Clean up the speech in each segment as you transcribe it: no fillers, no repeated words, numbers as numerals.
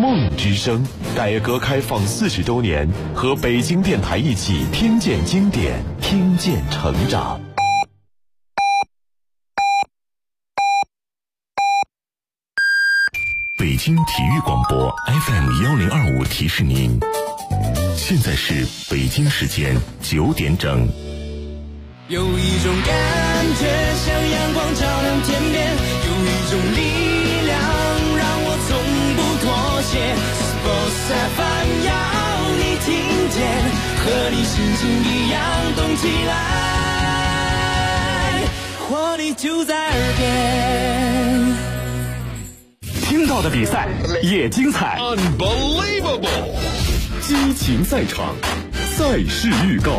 梦之声，改革开放40周年，和北京电台一起听见经典，听见成长。北京体育广播 FM1025提示您，现在是北京时间9点整。 有一种感觉像阳光照亮天边，有一种力量让我从不妥协。Sports FM 要你听见，和你心情一样动起来，活力就在耳边。 听到的比赛也精彩 ，Unbelievable！ 激情赛场，赛事预告。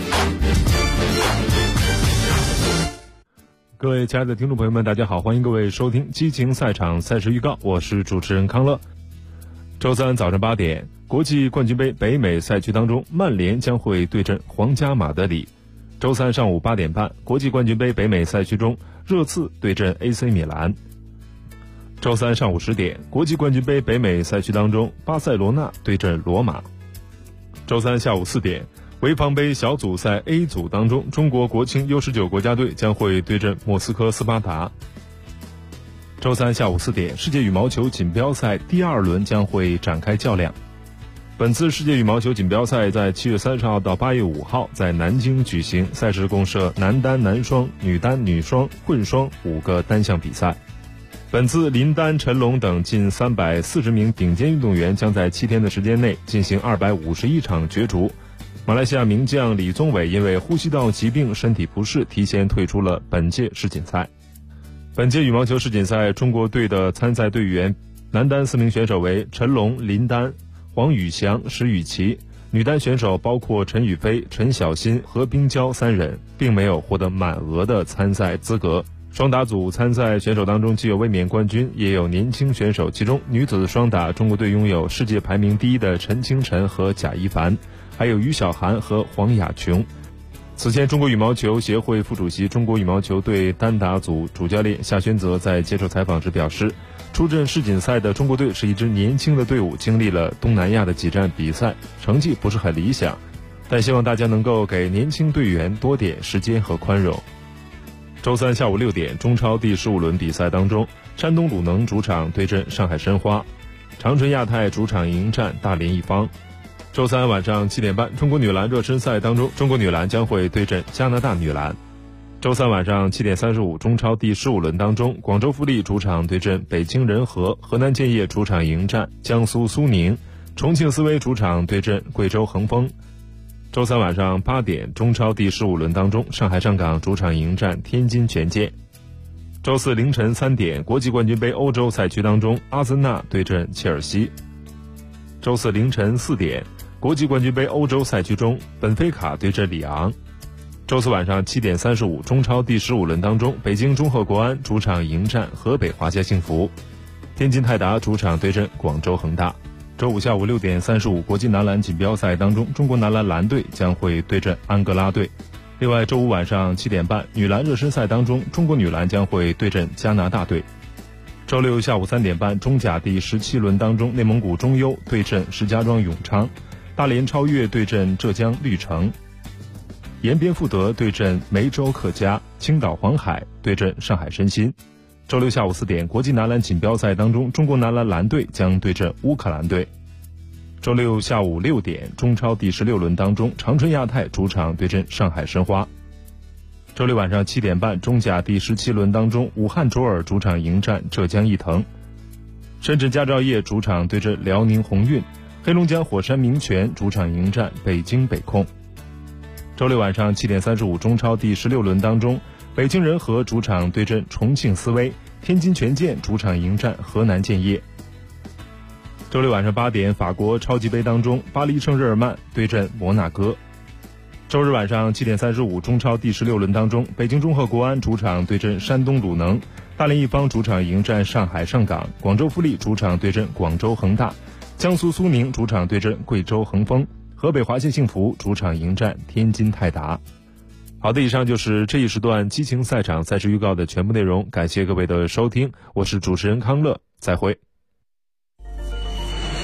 各位亲爱的听众朋友们，大家好，欢迎各位收听激情赛场赛事预告，我是主持人康乐。周三早上8点，国际冠军杯北美赛区当中，曼联将会对阵皇家马德里。周三上午8点半，国际冠军杯北美赛区中，热刺对阵 AC 米兰。周三上午10点，国际冠军杯北美赛区当中，巴塞罗那对阵罗马。周三下午4点，潍坊杯小组赛 A 组当中，中国国青 U19 国家队将会对阵莫斯科斯巴达。周三下午4点，世界羽毛球锦标赛第2轮将会展开较量。本次世界羽毛球锦标赛在7月30号到8月5号在南京举行，赛事共设男单、男双、女单、女双、混双5个单项比赛。本次林丹、陈龙等近340名顶尖运动员将在7天的时间内进行251场角逐。马来西亚名将李宗伟因为呼吸道疾病身体不适，提前退出了本届世锦赛。本届羽毛球世锦赛，中国队的参赛队员，男单4名选手为陈龙、林丹、黄宇翔、石宇奇；女单选手包括陈雨菲、陈小欣、何冰娇3人，并没有获得满额的参赛资格。双打组参赛选手当中既有卫冕冠军，也有年轻选手，其中女子双打中国队拥有世界排名第1的陈清晨和贾一凡，还有于小涵和黄雅琼。此前，中国羽毛球协会副主席、中国羽毛球队单打组主教练夏宣泽在接受采访时表示，出阵世锦赛的中国队是一支年轻的队伍，经历了东南亚的几站比赛，成绩不是很理想，但希望大家能够给年轻队员多点时间和宽容。周三下午6点，中超第15轮比赛当中，山东鲁能主场对阵上海申花，长春亚泰主场迎战大连一方。周三晚上7点半，中国女篮热身赛当中，中国女篮将会对阵加拿大女篮。周三晚上7点35，中超第15轮当中，广州富力主场对阵北京人和，河南建业主场迎战江苏苏宁，重庆斯威主场对阵贵州恒丰。周三晚上8点，中超第15轮当中，上海上港主场迎战天津权健。周四凌晨3点，国际冠军杯欧洲赛区当中，阿森纳对阵切尔西。周四凌晨4点，国际冠军杯欧洲赛区中，本菲卡对阵里昂。周四晚上7点35，中超第15轮当中，北京中赫国安主场迎战河北华夏幸福，天津泰达主场对阵广州恒大。周五下午6点35，国际男篮锦标赛当中，中国男篮蓝队将会对阵安哥拉队。另外，周五晚上7点半，女篮热身赛当中，中国女篮将会对阵加拿大队。周六下午3点半，中甲第17轮当中，内蒙古中优对阵石家庄永昌，大连超越对阵浙江绿城，延边富德对阵梅州客家，青岛黄海对阵上海申鑫。周六下午4点，国际男篮锦标赛当中，中国男篮蓝队将对阵乌克兰队。周六下午6点，中超第16轮当中，长春亚泰主场对阵上海申花。周六晚上7点半，中甲第17轮当中，武汉卓尔主场迎战浙江毅腾，深圳佳兆业主场对阵辽宁宏运，黑龙江火山明泉主场迎战北京北控。周六晚上7点35，中超第16轮当中，北京人和主场对阵重庆斯威，天津权健主场迎战河南建业。周六晚上8点，法国超级杯当中，巴黎圣日耳曼对阵摩纳哥。周日晚上7点35，中超第16轮当中，北京中赫国安主场对阵山东鲁能，大连一方主场迎战上海上港，广州富力主场对阵广州恒大，江苏苏宁主场对阵贵州恒丰，河北华夏幸福主场迎战天津泰达。好的，以上就是这一时段激情赛场赛事预告的全部内容，感谢各位的收听，我是主持人康乐，再会。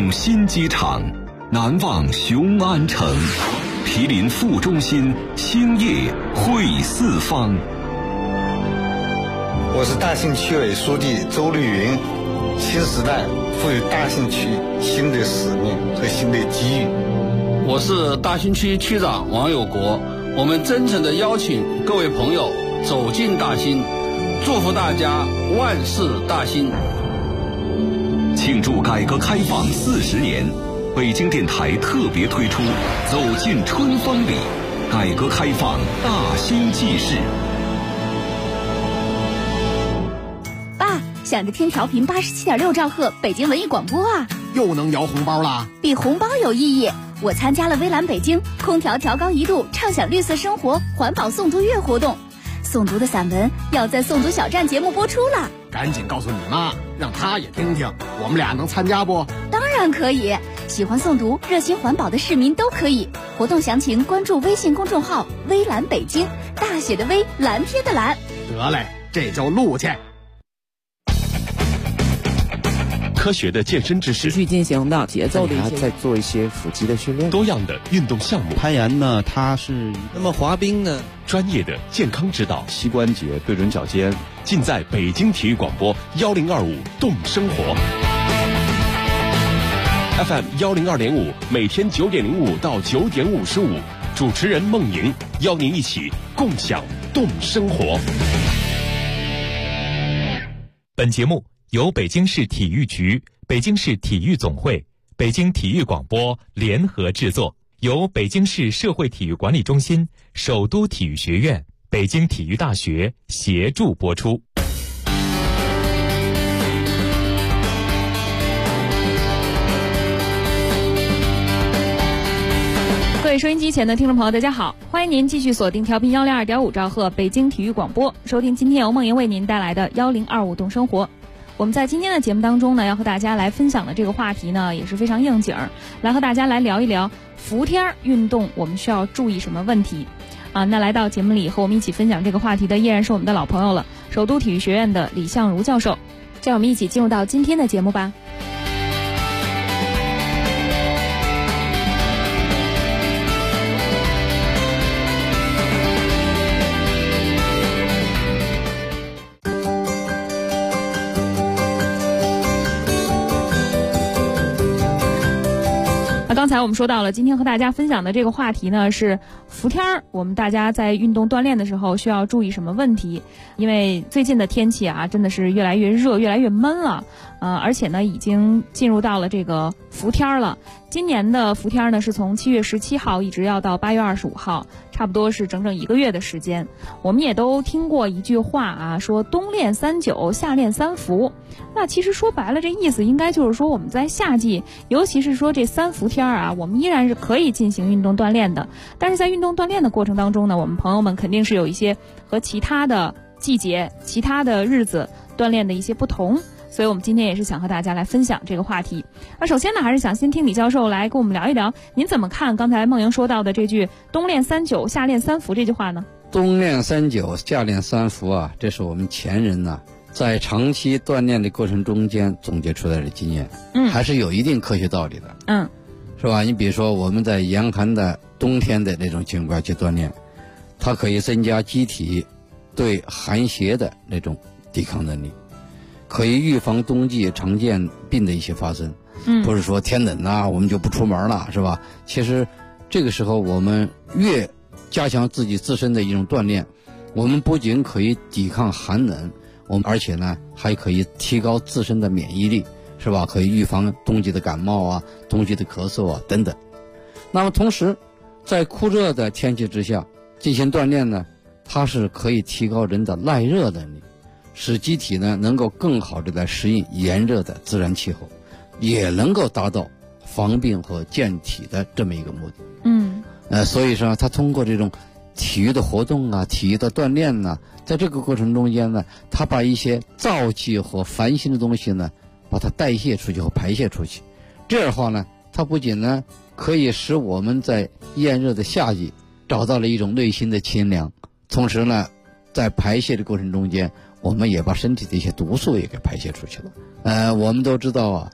东新机场，南望雄安城，毗邻副中心，兴业汇四方。 我是大兴区委书记周绿云。新时代赋予大兴区新的使命和新的机遇。 我是大兴区区长王有国。我们真诚地邀请各位朋友走进大兴，祝福大家万事大兴。 庆祝改革开放40年，北京电台特别推出《走进春风里》，改革开放大兴纪事。 爸，想着听调频87.6兆赫北京文艺广播啊！ 又能摇红包啦？ 比红包有意义。我参加了微蓝北京空调调高1度畅享绿色生活环保诵读月活动，诵读的散文要在诵读小站节目播出了。 赶紧告诉你妈，让她也听听，我们俩能参加不？ 当然可以，喜欢诵读热心环保的市民都可以。活动详情关注微信公众号微蓝北京，大写的微，蓝天的蓝。 得嘞，这就录去。 科学的健身知识， 持续进行的节奏的一些， 在做一些腹肌的训练， 多样的运动项目， 攀岩呢，它是那么滑冰呢， 专业的健康指导， 膝关节对准脚尖， 尽在北京体育广播1025动生活 FM 102.5，每天9点05到9点55，主持人孟莹邀您一起共享动生活。 本节目由北京市体育局、北京市体育总会、北京体育广播联合制作，由北京市社会体育管理中心、首都体育学院、北京体育大学协助播出。 各位收音机前的听众朋友，大家好，欢迎您继续锁定调频102.5兆赫北京体育广播，收听今天由梦莹为您带来的1025动生活。我们在今天的节目当中呢，要和大家来分享的这个话题呢，也是非常应景儿，来和大家来聊一聊伏天运动我们需要注意什么问题啊？那来到节目里和我们一起分享这个话题的依然是我们的老朋友了，首都体育学院的李相如教授。这样我们一起进入到今天的节目吧。刚才我们说到了，今天和大家分享的这个话题呢是伏天儿，我们大家在运动锻炼的时候需要注意什么问题？因为最近的天气啊，真的是越来越热，越来越闷了，而且呢，已经进入到了这个伏天了。今年的伏天呢，是从7月17号一直要到8月25号，差不多是整整1个月的时间。我们也都听过一句话啊，说冬练3九，夏练3伏。那其实说白了，这意思应该就是说我们在夏季，尤其是说这3伏天啊，我们依然是可以进行运动锻炼的。但是在运动锻炼的过程当中呢，我们朋友们肯定是有一些和其他的季节、其他的日子锻炼的一些不同。所以我们今天也是想和大家来分享这个话题。那首先呢，还是想先听李教授来跟我们聊一聊，您怎么看刚才梦莹说到的这句冬练3九，夏练3伏这句话呢？ 冬练3九，夏练3伏啊，这是我们前人呢在长期锻炼的过程中间总结出来的经验，还是有一定科学道理的，是吧？你比如说我们在严寒的冬天的那种情况去锻炼，它可以增加机体对寒邪的那种抵抗能力，可以预防冬季常见病的一些发生。不是说天冷啊我们就不出门了，是吧？其实这个时候我们越加强自己自身的一种锻炼，我们不仅可以抵抗寒冷，我们而且呢还可以提高自身的免疫力，是吧？可以预防冬季的感冒啊、冬季的咳嗽啊等等。那么同时在酷热的天气之下进行锻炼呢，它是可以提高人的耐热能力，使机体呢能够更好的来适应炎热的自然气候，也能够达到防病和健体的这么一个目的。所以说它通过这种体育的活动啊、体育的锻炼呢，在这个过程中间呢，它把一些燥气和烦心的东西呢，把它代谢出去和排泄出去。这样的话呢，它不仅呢可以使我们在炎热的夏季找到了一种内心的清凉，同时呢，在排泄的过程中间，我们也把身体的一些毒素也给排泄出去了。我们都知道啊，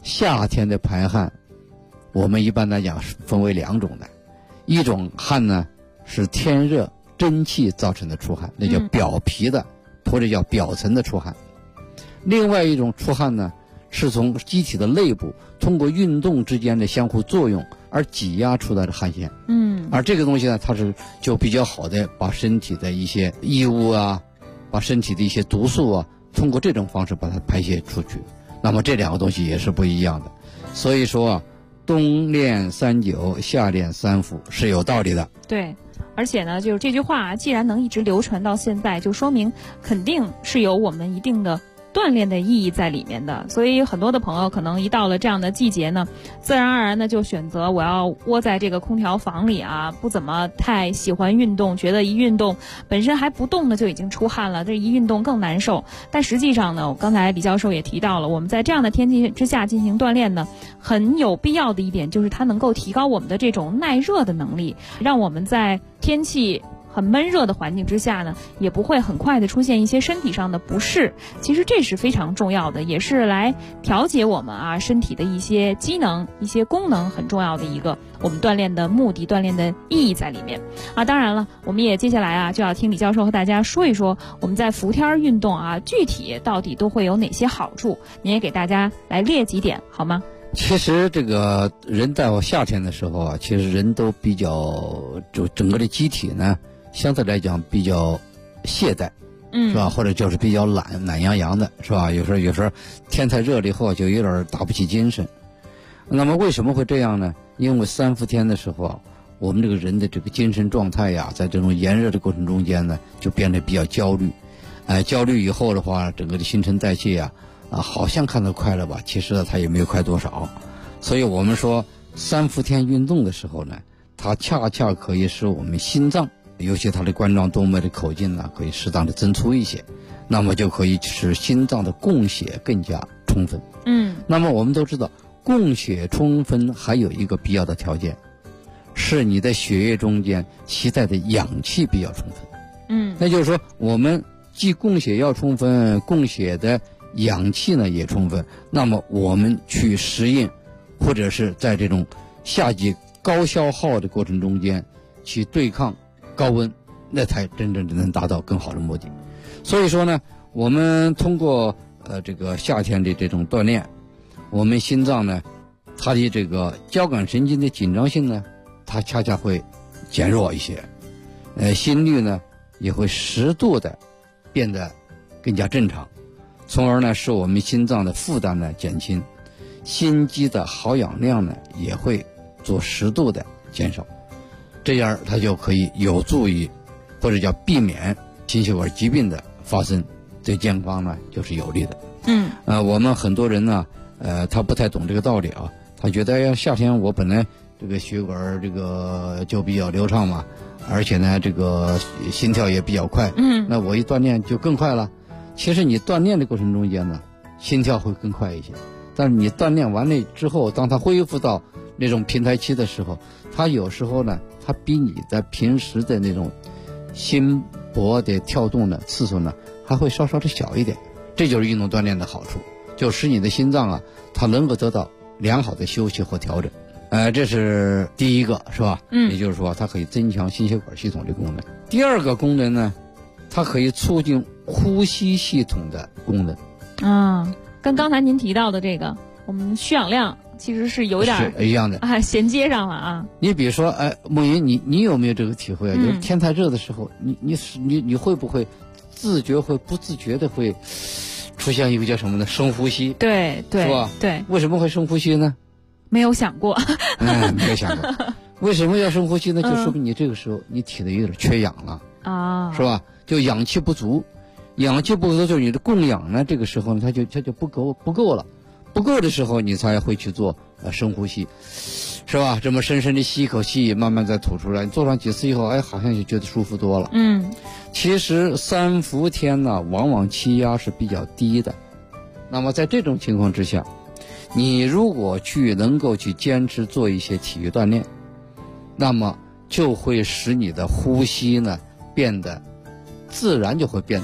夏天的排汗，我们一般来讲分为2种的，一种汗呢是天热真气造成的出汗，那叫表皮的或者叫表层的出汗。另外一种出汗呢，是从机体的内部通过运动之间的相互作用而挤压出来的汗腺。而这个东西呢，它是就比较好的把身体的一些异物啊，把身体的一些毒素啊，通过这种方式把它排泄出去。那么这2个东西也是不一样的。所以说啊，冬练3九，夏练3伏是有道理的。 对。而且呢，就是这句话既然能一直流传到现在，就说明肯定是有我们一定的锻炼的意义在里面的。所以很多的朋友可能一到了这样的季节呢，自然而然的就选择我要窝在这个空调房里啊，不怎么太喜欢运动，觉得一运动本身还不动呢就已经出汗了，这一运动更难受。但实际上呢，我刚才李教授也提到了，我们在这样的天气之下进行锻炼呢，很有必要的一点就是它能够提高我们的这种耐热的能力，让我们在天气很闷热的环境之下呢，也不会很快的出现一些身体上的不适。其实这是非常重要的，也是来调节我们身体的一些机能、一些功能很重要的一个我们锻炼的目的、锻炼的意义在里面当然了，我们也接下来就要听李教授和大家说一说我们在伏天运动具体到底都会有哪些好处，您也给大家来列几点好吗？ 其实这个人到夏天的时候其实人都比较，就整个的机体呢相对来讲比较懈怠，是吧？或者就是比较懒洋洋的，是吧？有时候天太热了以后就有点打不起精神。那么为什么会这样呢？因为3伏天的时候我们这个人的这个精神状态在这种炎热的过程中间呢，就变得比较焦虑。焦虑以后的话，整个的新陈代谢好像看到快了吧，其实它也没有快多少。所以我们说3伏天运动的时候呢，它恰恰可以使我们心脏，尤其它的冠状动脉的口径呢，可以适当的增粗一些，那么就可以使心脏的供血更加充分。那么我们都知道，供血充分还有一个必要的条件，是你的血液中间携带的氧气比较充分。那就是说我们既供血要充分，供血的氧气呢也充分，那么我们去适应或者是在这种夏季高消耗的过程中间去对抗高温，那才真正能达到更好的目的。所以说呢，我们通过这个夏天的这种锻炼，我们心脏呢，它的这个交感神经的紧张性呢，它恰恰会减弱一些，心率呢也会适度的变得更加正常，从而呢使我们心脏的负担呢减轻，心肌的耗氧量呢也会做适度的减少，这样它就可以有助于或者叫避免心血管疾病的发生，对健康呢就是有利的。我们很多人呢他不太懂这个道理他觉得夏天我本来这个血管这个就比较流畅嘛，而且呢这个心跳也比较快，那我一锻炼就更快了。其实你锻炼的过程中间呢，心跳会更快一些，但是你锻炼完了之后，当它恢复到那种平台期的时候，它有时候呢，它比你在平时的那种心搏的跳动的次数呢，还会稍稍的小一点。这就是运动锻炼的好处，就使你的心脏它能够得到良好的休息或调整。这是第一个，是吧？也就是说，它可以增强心血管系统的功能。第二个功能呢，它可以促进呼吸系统的功能。 跟刚才您提到的这个，我们需氧量其实是有点一样的衔接上了你比如说，梦云，你有没有这个体会就是天太热的时候，你会不会自觉会不自觉的会出现一个叫什么呢？深呼吸。 对， 是吧？ 对。 为什么会深呼吸呢？ 没有想过。 没有想过。为什么要深呼吸呢？就说明你这个时候你体内有点缺氧了是吧？就氧气不足。氧气不足就是你的供氧呢，这个时候呢，它就不够了，不够的时候你才会去做深呼吸，是吧？这么深深的吸一口气，慢慢再吐出来，你做上几次以后，好像就觉得舒服多了。其实3伏天呢，往往气压是比较低的，那么在这种情况之下，你如果能够去坚持做一些体育锻炼，那么就会使你的呼吸呢变得自然就会变得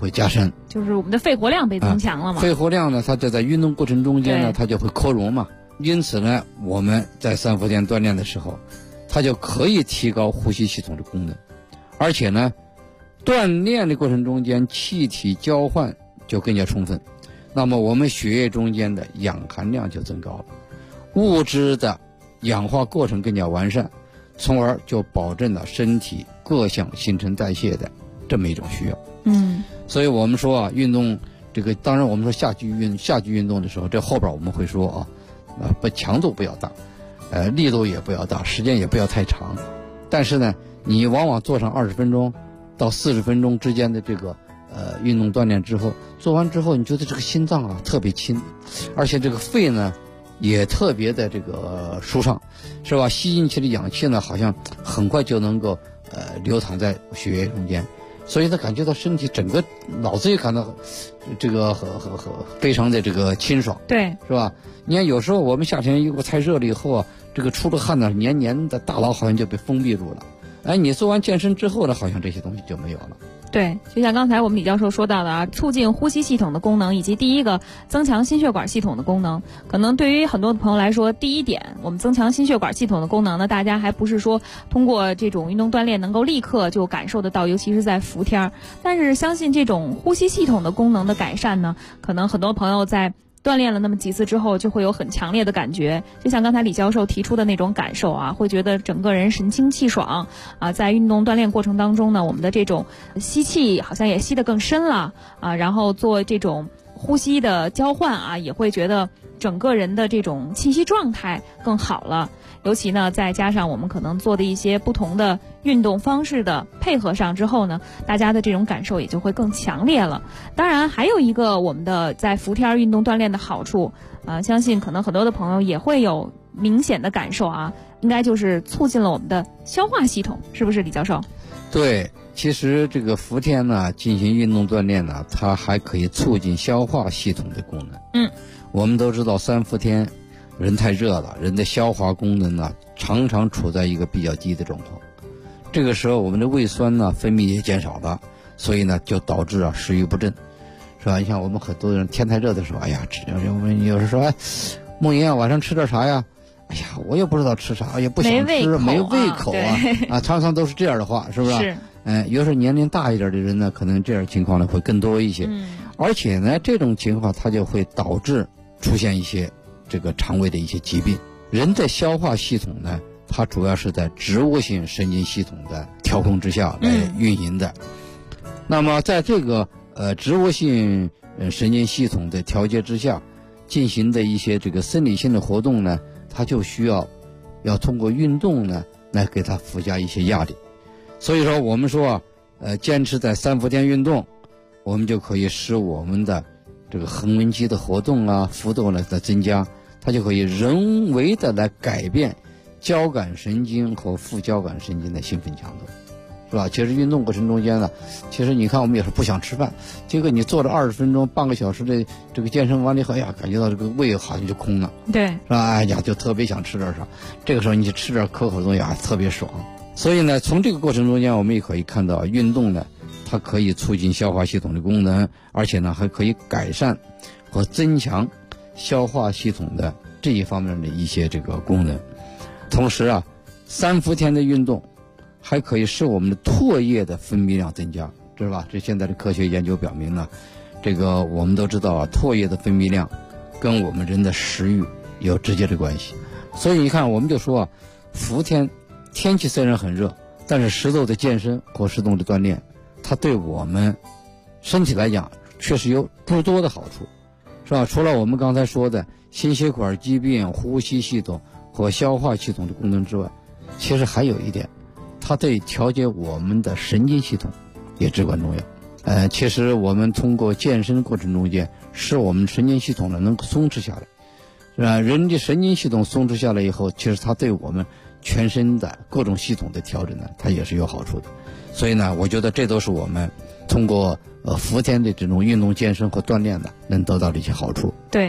会加深， 就是我们的肺活量被增强了嘛。 肺活量呢，它就在运动过程中间呢，它就会扩容嘛。因此呢，我们在三伏天锻炼的时候，它就可以提高呼吸系统的功能，而且呢，锻炼的过程中间气体交换就更加充分，那么我们血液中间的氧含量就增高了，物质的氧化过程更加完善，从而就保证了身体各项新陈代谢的这么一种需要。所以我们说啊，运动这个，当然我们说夏季运动的时候，这后边我们会说不强度不要大，力度也不要大，时间也不要太长，但是呢，你往往做上20分钟到40分钟之间的这个运动锻炼之后，做完之后，你觉得这个心脏啊特别轻，而且这个肺呢也特别的这个舒畅，是吧？吸进去的氧气呢，好像很快就能够流淌在血液中间，所以他感觉到身体整个脑子也感到这个非常的这个清爽， 对， 是吧？你看有时候我们夏天如果太热了以后啊，这个出了汗呢，黏黏的大脑好像就被封闭住了。哎，你做完健身之后呢，好像这些东西就没有了。 对，就像刚才我们李教授说到的啊，促进呼吸系统的功能，以及第一个增强心血管系统的功能。可能对于很多的朋友来说，第一点，我们增强心血管系统的功能呢，大家还不是说通过这种运动锻炼能够立刻就感受得到，尤其是在伏天。但是相信这种呼吸系统的功能的改善呢，可能很多朋友在锻炼了那么几次之后，就会有很强烈的感觉，就像刚才李教授提出的那种感受啊，会觉得整个人神清气爽啊。在运动锻炼过程当中呢，我们的这种吸气好像也吸得更深了啊，然后做这种呼吸的交换啊，也会觉得整个人的这种气息状态更好了。尤其呢，再加上我们可能做的一些不同的运动方式的配合上之后呢，大家的这种感受也就会更强烈了。当然，还有一个我们的在伏天运动锻炼的好处，相信可能很多的朋友也会有明显的感受啊，应该就是促进了我们的消化系统，是不是李教授？ 对，其实这个伏天呢，进行运动锻炼呢，它还可以促进消化系统的功能。我们都知道三伏天人太热了，人的消化功能呢常常处在一个比较低的状况，这个时候我们的胃酸呢分泌也减少了，所以呢就导致食欲不振，是吧？你像我们很多人天太热的时候，哎呀，我们有时说，哎，梦莹啊，晚上吃点啥呀？哎呀，我也不知道吃啥，也不想吃，没胃口啊，常常都是这样的话，是不是？ 是。 有时候年龄大一点的人呢，可能这样情况呢会更多一些。而且呢，这种情况它就会导致出现一些这个肠胃的一些疾病。人的消化系统呢，它主要是在植物性神经系统的调控之下来运营的。那么在这个植物性神经系统的调节之下进行的一些这个生理性的活动呢，它就需要通过运动呢来给它附加一些压力。所以说我们说坚持在三伏天运动，我们就可以使我们的这个横纹肌的活动啊、幅度呢的增加，它就可以人为的来改变交感神经和副交感神经的兴奋强度，是吧？其实运动过程中间呢，其实你看我们也是不想吃饭，结果你做了20分钟、半个小时的这个健身完了以后，哎呀，感觉到这个胃好像就空了， 对， 是吧？哎呀，就特别想吃点啥，这个时候你去吃点可口的东西啊，特别爽。所以呢，从这个过程中间，我们也可以看到，运动呢，它可以促进消化系统的功能，而且呢，还可以改善和增强消化系统的这一方面的一些这个功能。同时啊，三伏天的运动还可以使我们的唾液的分泌量增加，知道吧？这现在的科学研究表明呢，这个我们都知道啊，唾液的分泌量跟我们人的食欲有直接的关系。所以你看，我们就说啊，伏天天气虽然很热，但是适度的健身或适度的锻炼，它对我们身体来讲确实有不多的好处，是吧？除了我们刚才说的心血管疾病、呼吸系统和消化系统的功能之外，其实还有一点，它对调节我们的神经系统也至关重要。其实我们通过健身过程中间，使我们神经系统呢能够松弛下来，是吧？人的神经系统松弛下来以后，其实它对我们全身的各种系统的调整呢，它也是有好处的。所以呢，我觉得这都是我们通过伏天的这种运动健身和锻炼的能得到的一些好处。 对，刚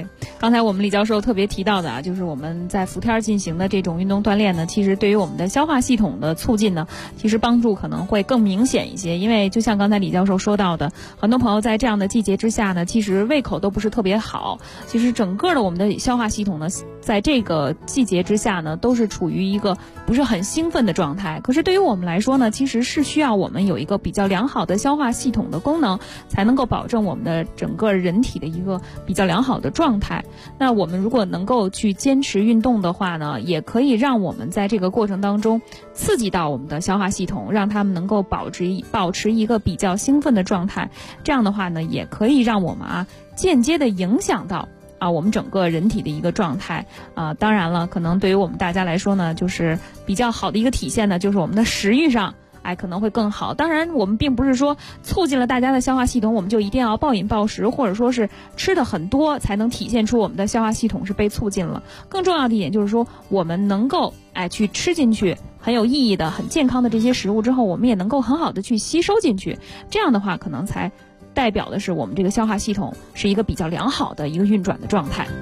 刚才我们李教授特别提到的啊，就是我们在伏天进行的这种运动锻炼呢，其实对于我们的消化系统的促进呢，其实帮助可能会更明显一些。因为就像刚才李教授说到的，很多朋友在这样的季节之下呢，其实胃口都不是特别好，其实整个的我们的消化系统呢，在这个季节之下呢，都是处于一个不是很兴奋的状态。可是对于我们来说呢，其实是需要我们有一个比较良好的消化系统的功能，才能够保证我们的整个人体的一个比较良好的状态。那我们如果能够去坚持运动的话呢，也可以让我们在这个过程当中刺激到我们的消化系统，让他们能够保持一个比较兴奋的状态。这样的话呢，也可以让我们间接的影响到我们整个人体的一个状态当然了，可能对于我们大家来说呢，就是比较好的一个体现呢，就是我们的食欲上可能会更好。当然我们并不是说促进了大家的消化系统，我们就一定要暴饮暴食，或者说是吃的很多才能体现出我们的消化系统是被促进了。更重要的一点就是说，我们能够去吃进去很有意义的很健康的这些食物之后，我们也能够很好的去吸收进去，这样的话可能才代表的是我们这个消化系统是一个比较良好的一个运转的状态。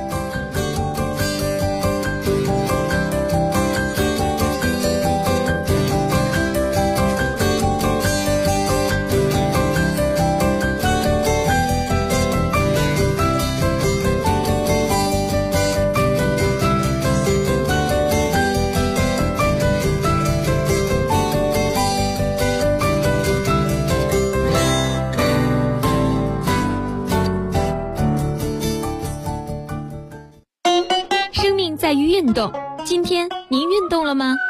在于运动，今天您运动了吗？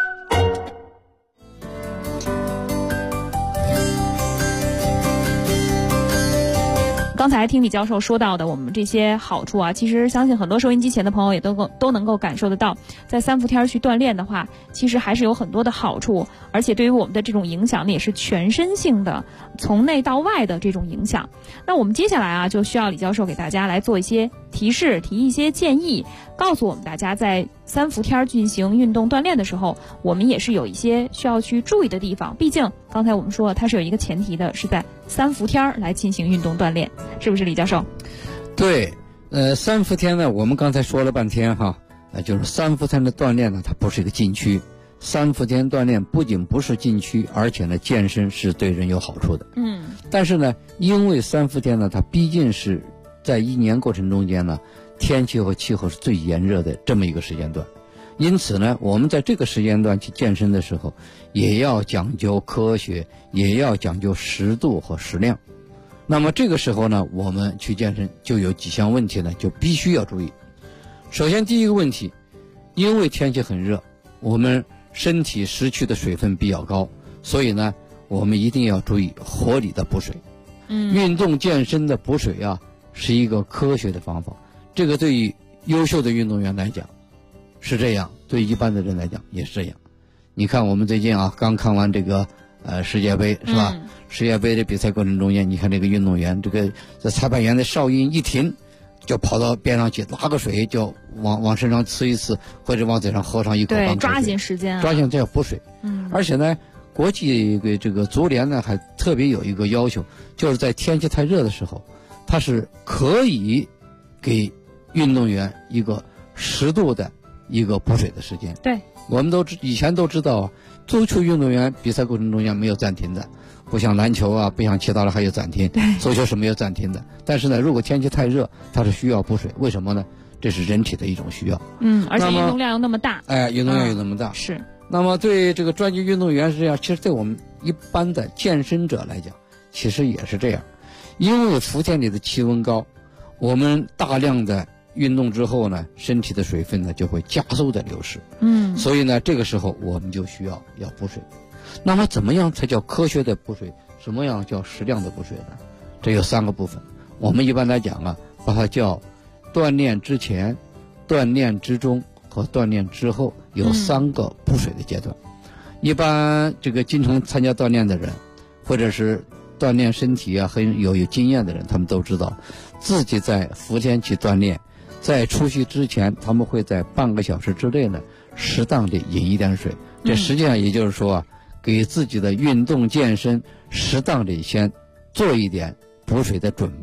刚才听李教授说到的我们这些好处其实相信很多收音机前的朋友也都能够感受得到，在三伏天去锻炼的话，其实还是有很多的好处，而且对于我们的这种影响呢，也是全身性的，从内到外的这种影响。那我们接下来就需要李教授给大家来做一些提示，提一些建议，告诉我们大家在三伏天进行运动锻炼的时候，我们也是有一些需要去注意的地方。毕竟刚才我们说它是有一个前提的，是在三伏天来进行运动锻炼，是不是李教授？ 对，三伏天呢，我们刚才说了半天就是三伏天的锻炼呢，它不是一个禁区。三伏天锻炼不仅不是禁区，而且呢，健身是对人有好处的。但是呢，因为三伏天呢，它毕竟是在一年过程中间呢，天气和气候是最炎热的这么一个时间段，因此呢，我们在这个时间段去健身的时候，也要讲究科学，也要讲究适度和适量。那么这个时候呢，我们去健身就有几项问题呢，就必须要注意。首先第一个问题，因为天气很热，我们身体失去的水分比较高，所以呢，我们一定要注意合理的补水。运动健身的补水是一个科学的方法，这个对于优秀的运动员来讲是这样，对一般的人来讲也是这样。你看我们最近刚看完这个世界杯是吧？世界杯的比赛过程中间，你看这个运动员，这个在裁判员的哨音一停，就跑到边上去拿个水，就往身上呲一呲，或者往嘴上喝上一口对，抓紧时间抓紧这要补水。而且呢，国际这个足联呢还特别有一个要求，就是在天气太热的时候，它是可以给运动员一个适度的一个补水的时间。 对， 我们以前都知道足球运动员比赛过程中间没有暂停的，不像篮球不像其他的还有暂停，足球是没有暂停的。但是呢，如果天气太热，它是需要补水，为什么呢？这是人体的一种需要。 而且运动量又那么大。 运动量又那么大。 是。 那么对这个专业运动员是这样，其实对我们一般的健身者来讲，其实也是这样。因为伏天里的气温高，我们大量的运动之后呢，身体的水分呢就会加速的流失。所以呢，这个时候我们就需要补水。那么怎么样才叫科学的补水？什么样叫适量的补水呢？这有3个部分。我们一般来讲把它叫锻炼之前、锻炼之中和锻炼之后，有3个补水的阶段。一般这个经常参加锻炼的人，或者是锻炼身体很有经验的人，他们都知道自己在伏天去锻炼，在出去之前，他们会在半个小时之内呢，适当的饮一点水。这实际上也就是说给自己的运动健身适当的先做一点补水的准备。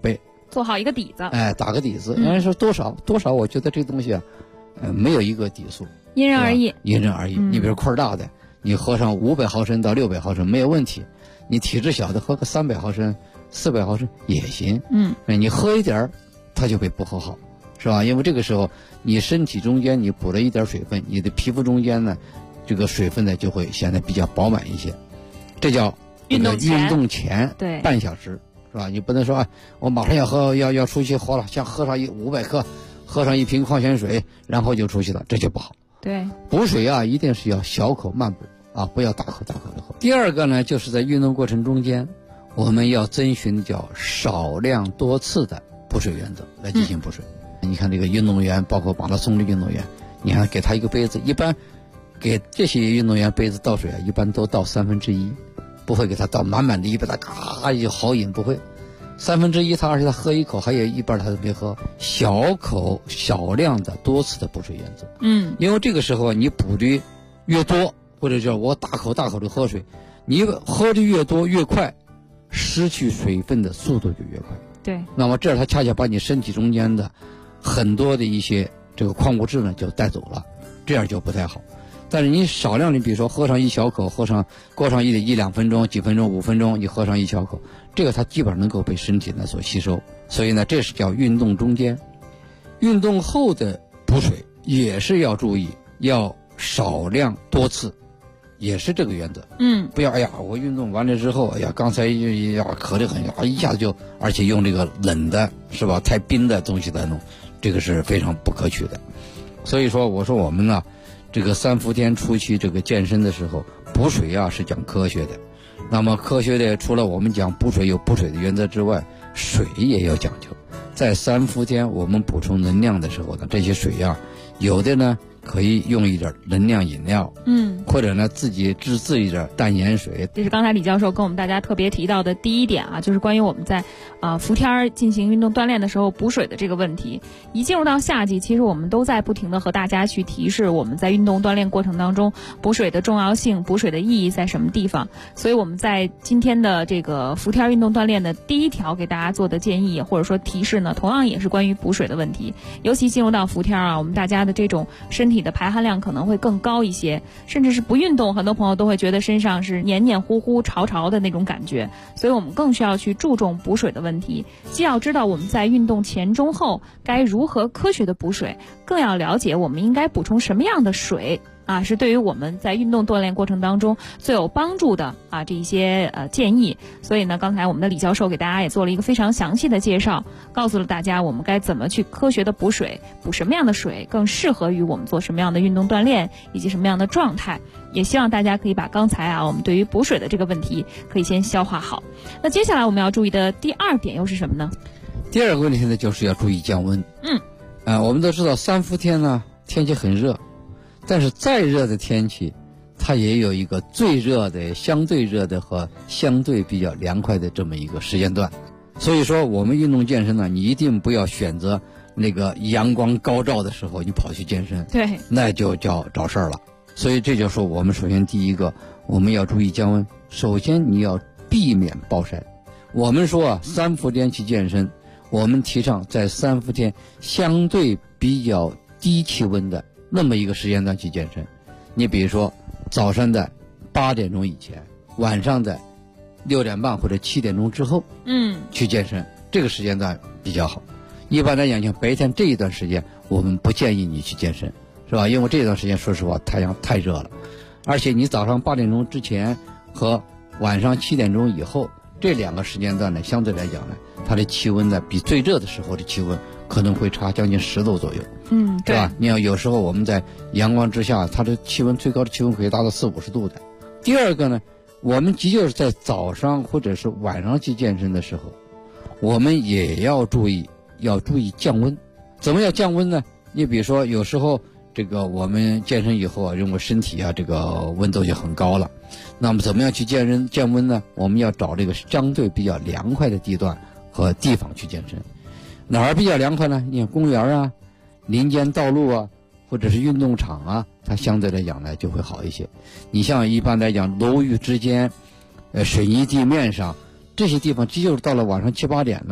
做好一个底子。 打个底子。人家说多少，我觉得这东西啊，没有一个底数， 因人而异。 因人而异。你比如块大的，你喝上500毫升到600毫升没有问题，你体质小的喝个300毫升、400毫升也行。你喝一点它就会不喝好，是吧？因为这个时候你身体中间你补了一点水分，你的皮肤中间呢，这个水分呢就会显得比较饱满一些。这叫运动前对半小时，是吧？你不能说我马上要出去喝了，像喝上500克，喝上1瓶矿泉水，然后就出去了，这就不好。 对， 补水啊，一定是要小口慢补啊，不要大口的喝。第二个呢，就是在运动过程中间，我们要遵循叫少量多次的补水原则来进行补水。你看这个运动员，包括马拉松的运动员，你看给他一个杯子，一般给这些运动员杯子倒水啊，一般都倒1/3，不会给他倒满满的一杯，他咔就好饮，不会。1/3而且他喝一口，还有一半他都没喝。小口少量的多次的补水原则。因为这个时候你补的越多，或者叫我大口的喝水，你喝的越多越快，失去水分的速度就越快。 对， 那么这样它恰恰把你身体中间的很多的一些这个矿物质呢就带走了，这样就不太好。但是你少量的，比如说喝上一小口，过上1-2分钟、几分钟、5分钟，你喝上一小口，这个它基本上能够被身体呢所吸收。所以呢，这是叫运动中间。运动后的补水也是要注意，要少量多次，也是这个原则。不要我运动完了之后，刚才渴得很，一下子就，而且用这个冷的，是吧？太冰的东西来弄，这个是非常不可取的。所以说，我说我们呢，这个3伏天初期这个健身的时候，补水啊是讲科学的。那么科学的除了我们讲补水有补水的原则之外，水也要讲究。在3伏天我们补充能量的时候呢，这些水啊，有的呢可以用一点能量饮料，或者呢自己制一点淡盐水。 这是刚才李教授跟我们大家特别提到的第一点啊，就是关于我们在伏天进行运动锻炼的时候补水的这个问题。一进入到夏季，其实我们都在不停的和大家去提示我们在运动锻炼过程当中补水的重要性，补水的意义在什么地方。所以我们在今天的这个伏天运动锻炼的第一条给大家做的建议或者说提示呢，同样也是关于补水的问题。尤其进入到伏天啊，我们大家的这种身体的排汗量可能会更高一些，甚至是不运动，很多朋友都会觉得身上是黏黏糊糊潮潮的那种感觉，所以我们更需要去注重补水的问题。既要知道我们在运动前中后该如何科学的补水，更要了解我们应该补充什么样的水啊，是对于我们在运动锻炼过程当中最有帮助的啊这一些建议。所以呢，刚才我们的李教授给大家也做了一个非常详细的介绍，告诉了大家我们该怎么去科学的补水，补什么样的水更适合于我们做什么样的运动锻炼以及什么样的状态。也希望大家可以把刚才我们对于补水的这个问题可以先消化好。那接下来我们要注意的第二点又是什么呢？ 第二个问题呢，就是要注意降温。我们都知道3伏天呢天气很热，但是再热的天气它也有一个最热的、相对热的和相对比较凉快的这么一个时间段。所以说我们运动健身呢，你一定不要选择那个阳光高照的时候你跑去健身， 对， 那就叫找事儿了。所以这就是我们首先第一个我们要注意降温。首先你要避免暴晒。我们说3伏天去健身，我们提倡在3伏天相对比较低气温的那么一个时间段去健身。你比如说早上的8点钟以前，晚上的6点半或者7点钟之后去健身，这个时间段比较好。一般来讲，像白天这一段时间我们不建议你去健身，是吧？因为这段时间说实话太阳太热了，而且你早上8点钟之前和晚上7点钟以后这2个时间段呢，相对来讲呢，它的气温呢比最热的时候的气温可能会差将近10度左右， 对吧？你要有时候我们在阳光之下，它的气温最高的气温可以达到40-50度的。第二个呢，我们就是在早上或者是晚上去健身的时候，我们也要注意降温。怎么样降温呢？你比如说有时候这个我们健身以后认为身体这个温度就很高了，那么怎么样去降温呢？我们要找这个相对比较凉快的地段和地方去健身。哪儿比较凉快呢？你看公园啊、林间道路啊，或者是运动场啊，它相对来讲呢就会好一些。你像一般来讲楼宇之间、水泥地面上这些地方，就是到了晚上7-8点呢，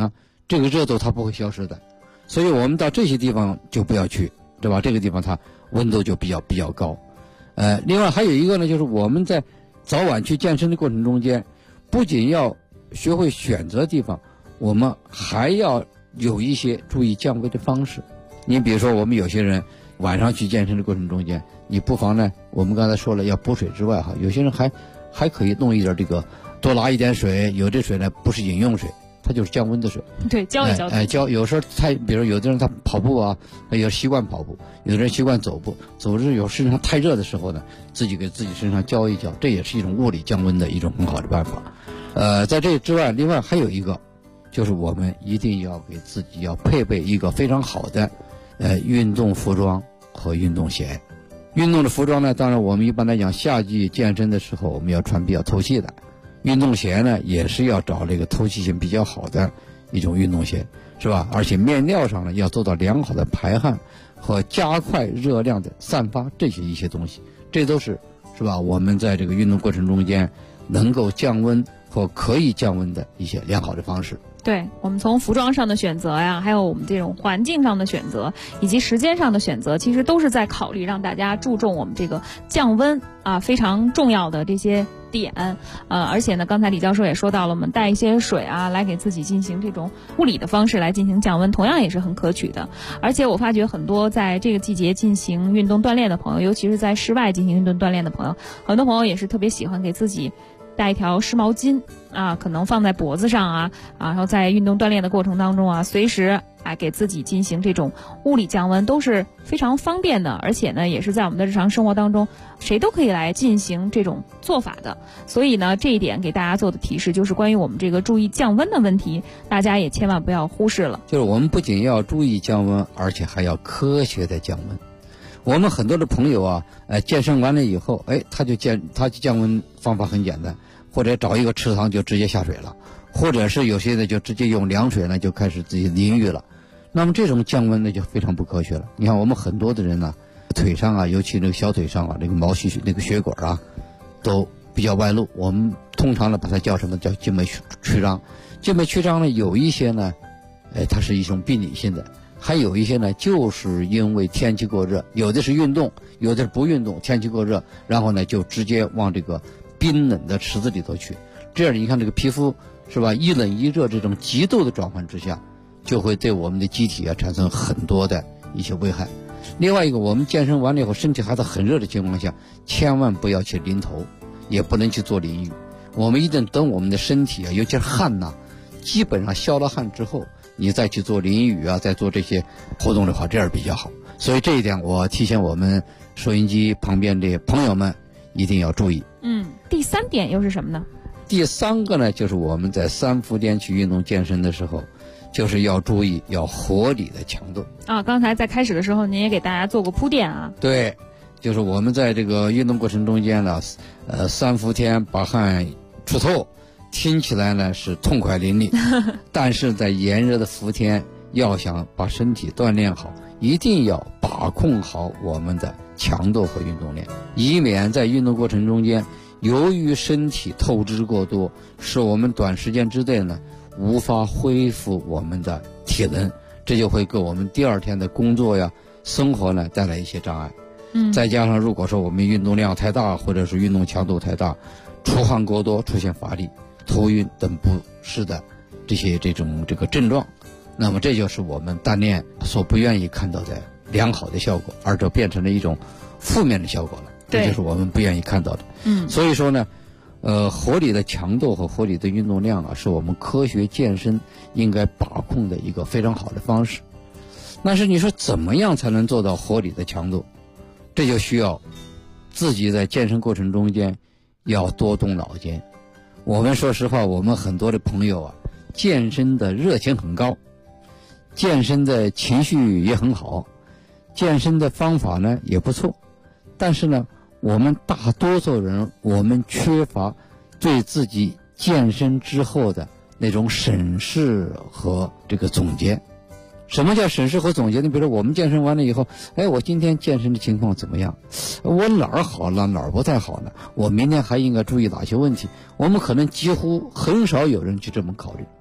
这个热度它不会消失的。所以我们到这些地方就不要去，对吧？这个地方它温度就比较高。另外还有一个呢，就是我们在早晚去健身的过程中间，不仅要学会选择地方，我们还要有一些注意降温的方式。你比如说，我们有些人晚上去健身的过程中间，你不妨呢，我们刚才说了要补水之外哈，有些人还可以弄一点这个，多拿一点水，有的水呢不是饮用水，它就是降温的水。 对，浇一浇。 浇，有时候比如有的人他跑步啊，有习惯跑步，有的人习惯走步，走着有身上太热的时候呢，自己给自己身上浇一浇，这也是一种物理降温的一种很好的办法。在这之外，另外还有一个，就是我们一定要给自己要配备一个非常好的运动服装和运动鞋。运动的服装呢，当然我们一般来讲夏季健身的时候我们要穿比较透气的，运动鞋呢也是要找这个透气性比较好的一种运动鞋，是吧？而且面料上呢要做到良好的排汗和加快热量的散发，这些一些东西，这都是吧？我们在这个运动过程中间能够降温或可以降温的一些良好的方式。 对，我们从服装上的选择呀，还有我们这种环境上的选择，以及时间上的选择，其实都是在考虑让大家注重我们这个降温啊非常重要的这些点。而且呢，刚才李教授也说到了，我们带一些水啊，来给自己进行这种物理的方式来进行降温，同样也是很可取的。而且我发觉很多在这个季节进行运动锻炼的朋友，尤其是在室外进行运动锻炼的朋友，很多朋友也是特别喜欢给自己带一条湿毛巾啊，可能放在脖子上啊，然后在运动锻炼的过程当中啊，随时给自己进行这种物理降温，都是非常方便的，而且呢，也是在我们的日常生活当中，谁都可以来进行这种做法的。所以呢，这一点给大家做的提示就是关于我们这个注意降温的问题，大家也千万不要忽视了。 就是我们不仅要注意降温，而且还要科学的降温。我们很多的朋友啊，健身完了以后，他降温方法很简单，或者找一个池塘就直接下水了，或者是有些的就直接用凉水呢就开始自己淋浴了。那么这种降温呢就非常不科学了。你看我们很多的人呢，腿上啊，尤其那个小腿上啊，那个毛细那个血管啊，都比较外露。我们通常呢把它叫什么？叫静脉曲张。静脉曲张呢有一些呢，它是一种病理性的。还有一些呢，就是因为天气过热，有的是运动，有的是不运动，天气过热，然后呢就直接往这个冰冷的池子里头去。这样你看这个皮肤是吧，一冷一热这种极度的转换之下，就会对我们的机体啊产生很多的一些危害。另外一个，我们健身完了以后，身体还在很热的情况下，千万不要去淋头，也不能去做淋浴。我们一定等我们的身体啊，尤其是汗呐，基本上消了汗之后，你再去做淋浴啊，再做这些活动的话，这样比较好。所以这一点我提醒我们收音机旁边的朋友们一定要注意。 第三点又是什么呢？ 第三个呢，就是我们在三伏天去运动健身的时候，就是要注意要合理的强度啊。刚才在开始的时候您也给大家做过铺垫啊。 对，就是我们在这个运动过程中间呢，三伏天把汗出透，听起来呢是痛快淋漓，但是在炎热的伏天，要想把身体锻炼好，一定要把控好我们的强度和运动量，以免在运动过程中间，由于身体透支过多，使我们短时间之内呢无法恢复我们的体能，这就会给我们第二天的工作呀、生活呢带来一些障碍。再加上如果说我们运动量太大，或者是运动强度太大，出汗过多，出现乏力、头晕等不适的这个症状，那么这就是我们锻炼所不愿意看到的良好的效果，而这变成了一种负面的效果了，这就是我们不愿意看到的。所以说呢，合理的强度和合理的运动量啊，是我们科学健身应该把控的一个非常好的方式。但是你说怎么样才能做到合理的强度？这就需要自己在健身过程中间要多动脑筋。我们说实话，我们很多的朋友啊，健身的热情很高，健身的情绪也很好，健身的方法呢也不错，但是呢，我们大多数人我们缺乏对自己健身之后的那种审视和这个总结。什么叫审视和总结？你比如说我们健身完了以后，我今天健身的情况怎么样？我哪儿好了，哪儿不太好呢？我明天还应该注意哪些问题？我们可能几乎很少有人去这么考虑。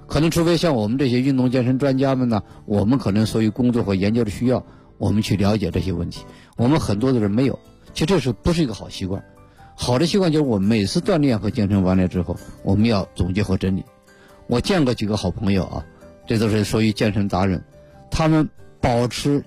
可能除非像我们这些运动健身专家们呢，我们可能所有工作和研究的需要，我们去了解这些问题。我们很多的人没有，其实这不是一个好习惯。好的习惯就是我们每次锻炼和健身完了之后，我们要总结和整理。我见过几个好朋友啊，这都是属于健身达人，他们保持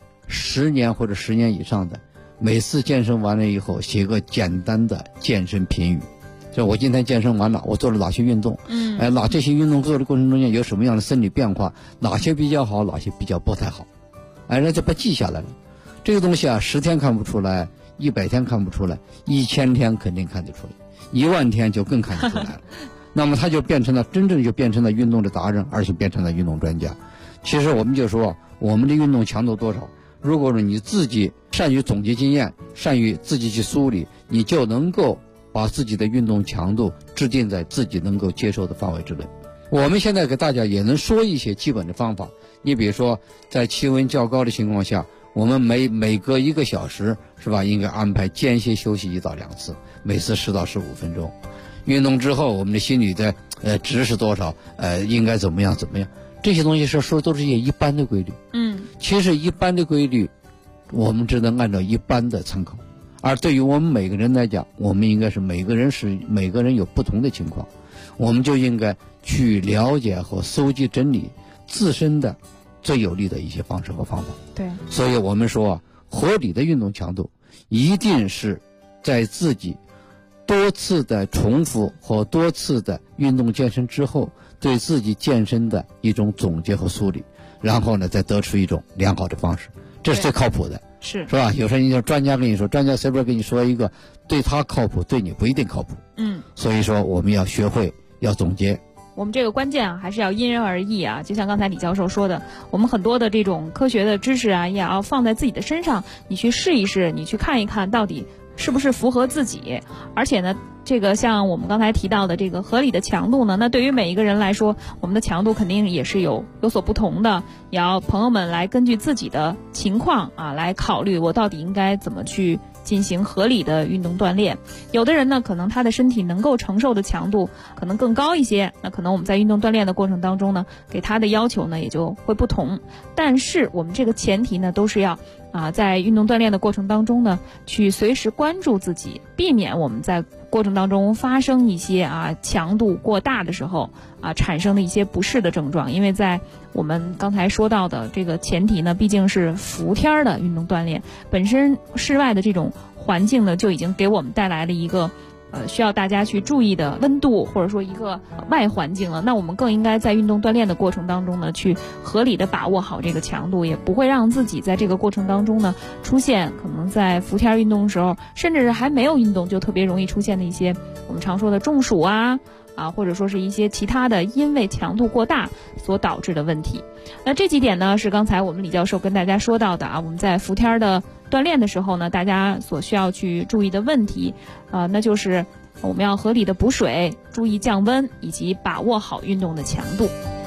10年或者10年以上的，每次健身完了以后写个简单的健身评语，就我今天健身完了，我做了哪些运动，哪这些运动做的过程中间有什么样的生理变化，哪些比较好，哪些比较不太好，那就把记下来了。这个东西啊，10天看不出来，100天看不出来，1000天肯定看得出来，10000天就更看得出来了。那么他就变成了真正就变成了运动的达人，而且变成了运动专家。其实我们就说，我们的运动强度多少，如果说你自己善于总结经验，善于自己去梳理，你就能够把自己的运动强度制定在自己能够接受的范围之内。我们现在给大家也能说一些基本的方法，你比如说在气温较高的情况下，我们每隔1个小时是吧，应该安排间歇休息1到2次，每次10到15分钟。运动之后我们的心率的值是多少，应该怎么样，这些东西说都是一些一般的规律。其实一般的规律我们只能按照一般的参考，而对于我们每个人来讲，我们应该是每个人有不同的情况，我们就应该去了解和搜集整理自身的最有利的一些方式和方法。 对， 所以我们说合理的运动强度一定是在自己多次的重复和多次的运动健身之后，对自己健身的一种总结和梳理，然后呢再得出一种良好的方式，这是最靠谱的，是吧？有时候你说专家跟你说，专家随便跟你说一个，对他靠谱，对你不一定靠谱。所以说我们要学会要总结。 我们这个关键啊，还是要因人而异啊。就像刚才李教授说的，我们很多的这种科学的知识啊，也要放在自己的身上，你去试一试，你去看一看到底是不是符合自己。而且呢，这个像我们刚才提到的这个合理的强度呢，那对于每一个人来说，我们的强度肯定也是有所不同的，也要朋友们来根据自己的情况啊来考虑，我到底应该怎么去进行合理的运动锻炼。有的人呢，可能他的身体能够承受的强度可能更高一些，那可能我们在运动锻炼的过程当中呢，给他的要求呢也就会不同。但是我们这个前提呢，都是要在运动锻炼的过程当中呢，去随时关注自己，避免我们在过程当中发生一些强度过大的时候产生的一些不适的症状。因为在我们刚才说到的这个前提呢，毕竟是伏天的运动锻炼，本身室外的这种环境呢，就已经给我们带来了一个需要大家去注意的温度，或者说一个外环境了。那我们更应该在运动锻炼的过程当中呢，去合理的把握好这个强度，也不会让自己在这个过程当中呢出现可能在伏天运动的时候，甚至是还没有运动就特别容易出现的一些我们常说的中暑或者说是一些其他的因为强度过大所导致的问题。那这几点呢，是刚才我们李教授跟大家说到的我们在伏天的锻炼的时候呢，大家所需要去注意的问题那就是我们要合理的补水，注意降温，以及把握好运动的强度。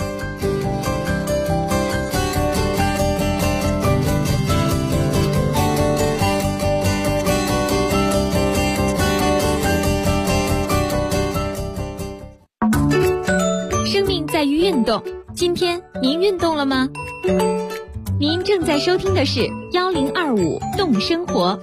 生命在于运动，今天您运动了吗？您正在收听的是1025动生活。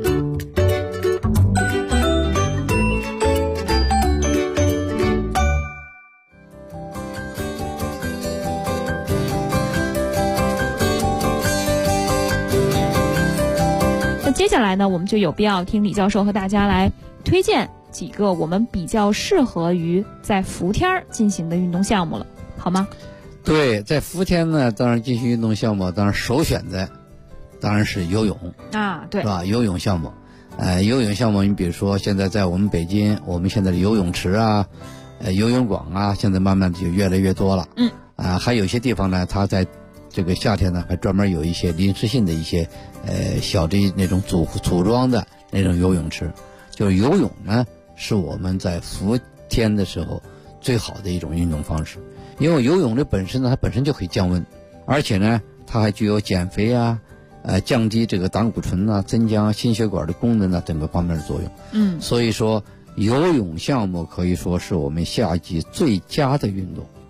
那接下来呢，我们就有必要听李教授和大家来推荐几个我们比较适合于在伏天进行的运动项目了，好吗？ 对，在伏天呢，当然进行运动项目，当然首选的当然是游泳对， 是吧？游泳项目，游泳项目，你比如说现在在我们北京，我们现在的游泳池游泳馆现在慢慢的就越来越多了。还有一些地方呢，它在这个夏天呢，还专门有一些临时性的一些小的那种组装的那种游泳池。就是游泳呢，是我们在伏天的时候最好的一种运动方式，因为游泳的本身呢，它本身就可以降温，而且呢，它还具有减肥降低这个胆固醇增加心血管的功能等个方面的作用。所以说游泳项目可以说是我们夏季最佳的运动。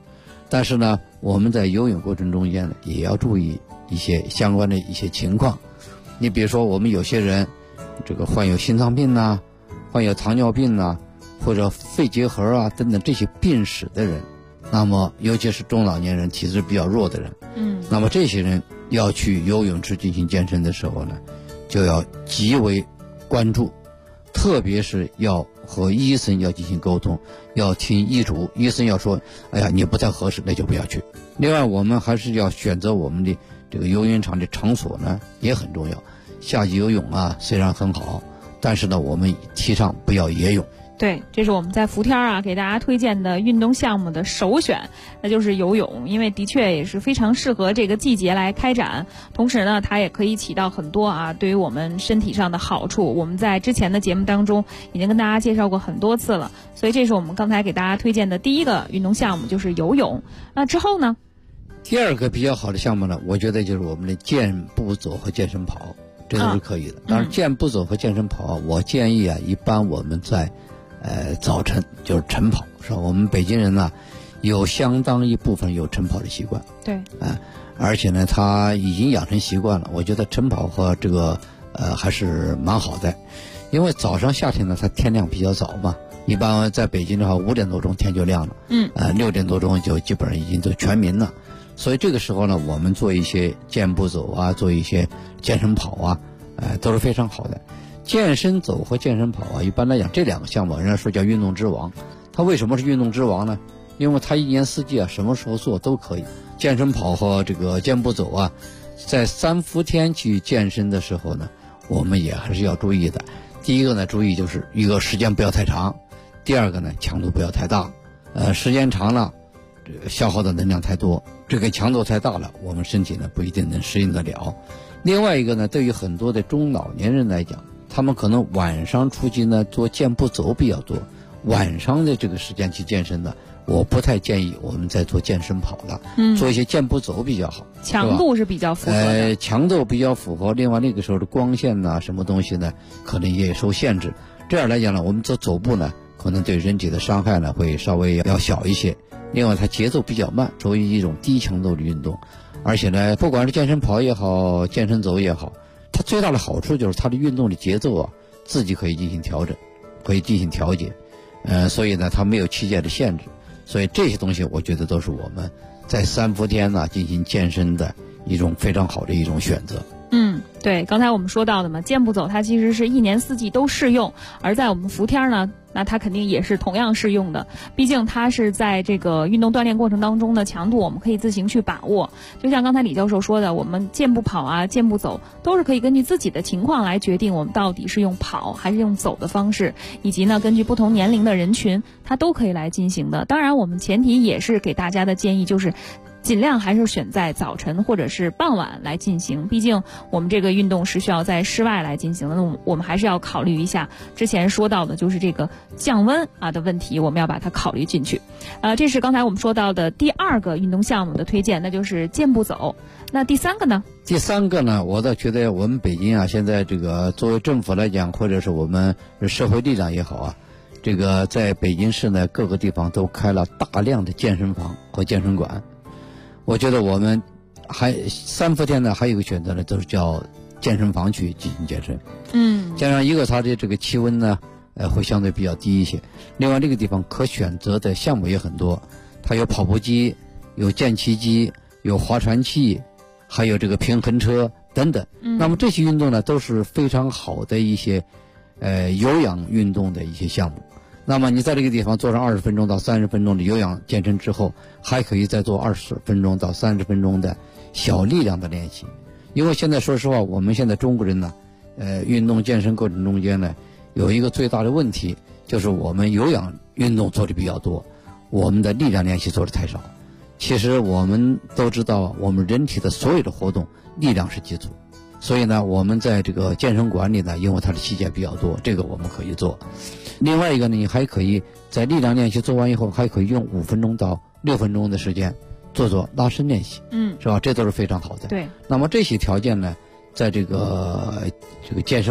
但是呢，我们在游泳过程中间呢，也要注意一些相关的一些情况。你比如说，我们有些人这个患有心脏病啊，患有糖尿病啊，或者肺结核啊等等这些病史的人，那么尤其是中老年人体质比较弱的人，那么这些人要去游泳池进行健身的时候呢，就要极为关注，特别是要和医生要进行沟通，要听医嘱，医生要说哎呀你不太合适，那就不要去。另外我们还是要选择我们的这个游泳场的场所呢，也很重要。夏季游泳啊虽然很好，但是呢我们提倡不要野泳。 对，这是我们在伏天啊给大家推荐的运动项目的首选，那就是游泳，因为的确也是非常适合这个季节来开展，同时呢它也可以起到很多对于我们身体上的好处，我们在之前的节目当中已经跟大家介绍过很多次了，所以这是我们刚才给大家推荐的第一个运动项目，就是游泳。那之后呢， 第二个比较好的项目呢，我觉得就是我们的健步走和健身跑，这都是可以的。当然健步走和健身跑我建议一般我们在早晨就是晨跑，是吧？我们北京人呢，有相当一部分有晨跑的习惯， 对， 而且呢，他已经养成习惯了。我觉得晨跑和这个还是蛮好的，因为早上夏天呢，它天亮比较早嘛，一般在北京的话，5点多钟天就亮了，6点多钟就基本上已经都全明了，所以这个时候呢，我们做一些健步走啊，做一些健身跑啊，都是非常好的。健身走和健身跑一般来讲这两个项目人家说叫运动之王。它为什么是运动之王呢？因为它一年四季什么时候做都可以。健身跑和这个健步走在3伏天去健身的时候呢，我们也还是要注意的。第一个呢，注意就是一个时间不要太长，第二个呢，强度不要太大。时间长了，这个消耗的能量太多，这个强度太大了，我们身体呢不一定能适应得了。另外一个呢，对于很多的中老年人来讲，他们可能晚上出去呢做健步走比较多，晚上的这个时间去健身呢，我不太建议我们在做健身跑了，做一些健步走比较好， 强度是比较符合的。 强度比较符合，另外那个时候的光线呐，什么东西呢，可能也受限制。这样来讲呢，我们走步呢，可能对人体的伤害呢会稍微要小一些。另外它节奏比较慢，属于一种低强度的运动，而且呢，不管是健身跑也好，健身走也好，它最大的好处就是它的运动的节奏自己可以进行调整，可以进行调节，所以呢，它没有期间的限制，所以这些东西我觉得都是我们在3伏天进行健身的一种非常好的一种选择。 对，刚才我们说到的嘛，健步走它其实是一年四季都适用，而在我们伏天呢，那它肯定也是同样适用的，毕竟它是在这个运动锻炼过程当中的强度我们可以自行去把握。就像刚才李教授说的，我们健步跑健步走都是可以根据自己的情况来决定我们到底是用跑还是用走的方式，以及呢根据不同年龄的人群它都可以来进行的。当然我们前提也是给大家的建议就是尽量还是选在早晨或者是傍晚来进行，毕竟我们这个运动是需要在室外来进行的，那我们还是要考虑一下之前说到的就是这个降温的问题，我们要把它考虑进去。这是刚才我们说到的第二个运动项目的推荐，那就是健步走。那第三个呢？ 第三个呢，我倒觉得我们北京现在这个作为政府来讲，或者是我们社会力量也好这个在北京市呢各个地方都开了大量的健身房和健身馆。我觉得我们3伏天呢还有一个选择呢，就是叫健身房去进行健身。加上一个它的这个气温呢会相对比较低一些，另外这个地方可选择的项目也很多，它有跑步机，有健骑机，有划船器，还有这个平衡车等等。那么这些运动呢都是非常好的一些有氧运动的一些项目。那么你在这个地方做上20分钟到30分钟的有氧健身之后，还可以再做20分钟到30分钟的小力量的练习。因为现在说实话，我们现在中国人呢运动健身过程中间呢有一个最大的问题，就是我们有氧运动做的比较多，我们的力量练习做的太少。其实我们都知道，我们人体的所有的活动力量是基础，所以呢我们在这个健身馆里呢，因为它的器械比较多，这个我们可以做。另外一个呢，你还可以在力量练习做完以后，还可以用5分钟到6分钟的时间做拉伸练习，是吧？这都是非常好的。 对。 那么这些条件呢，在这个健身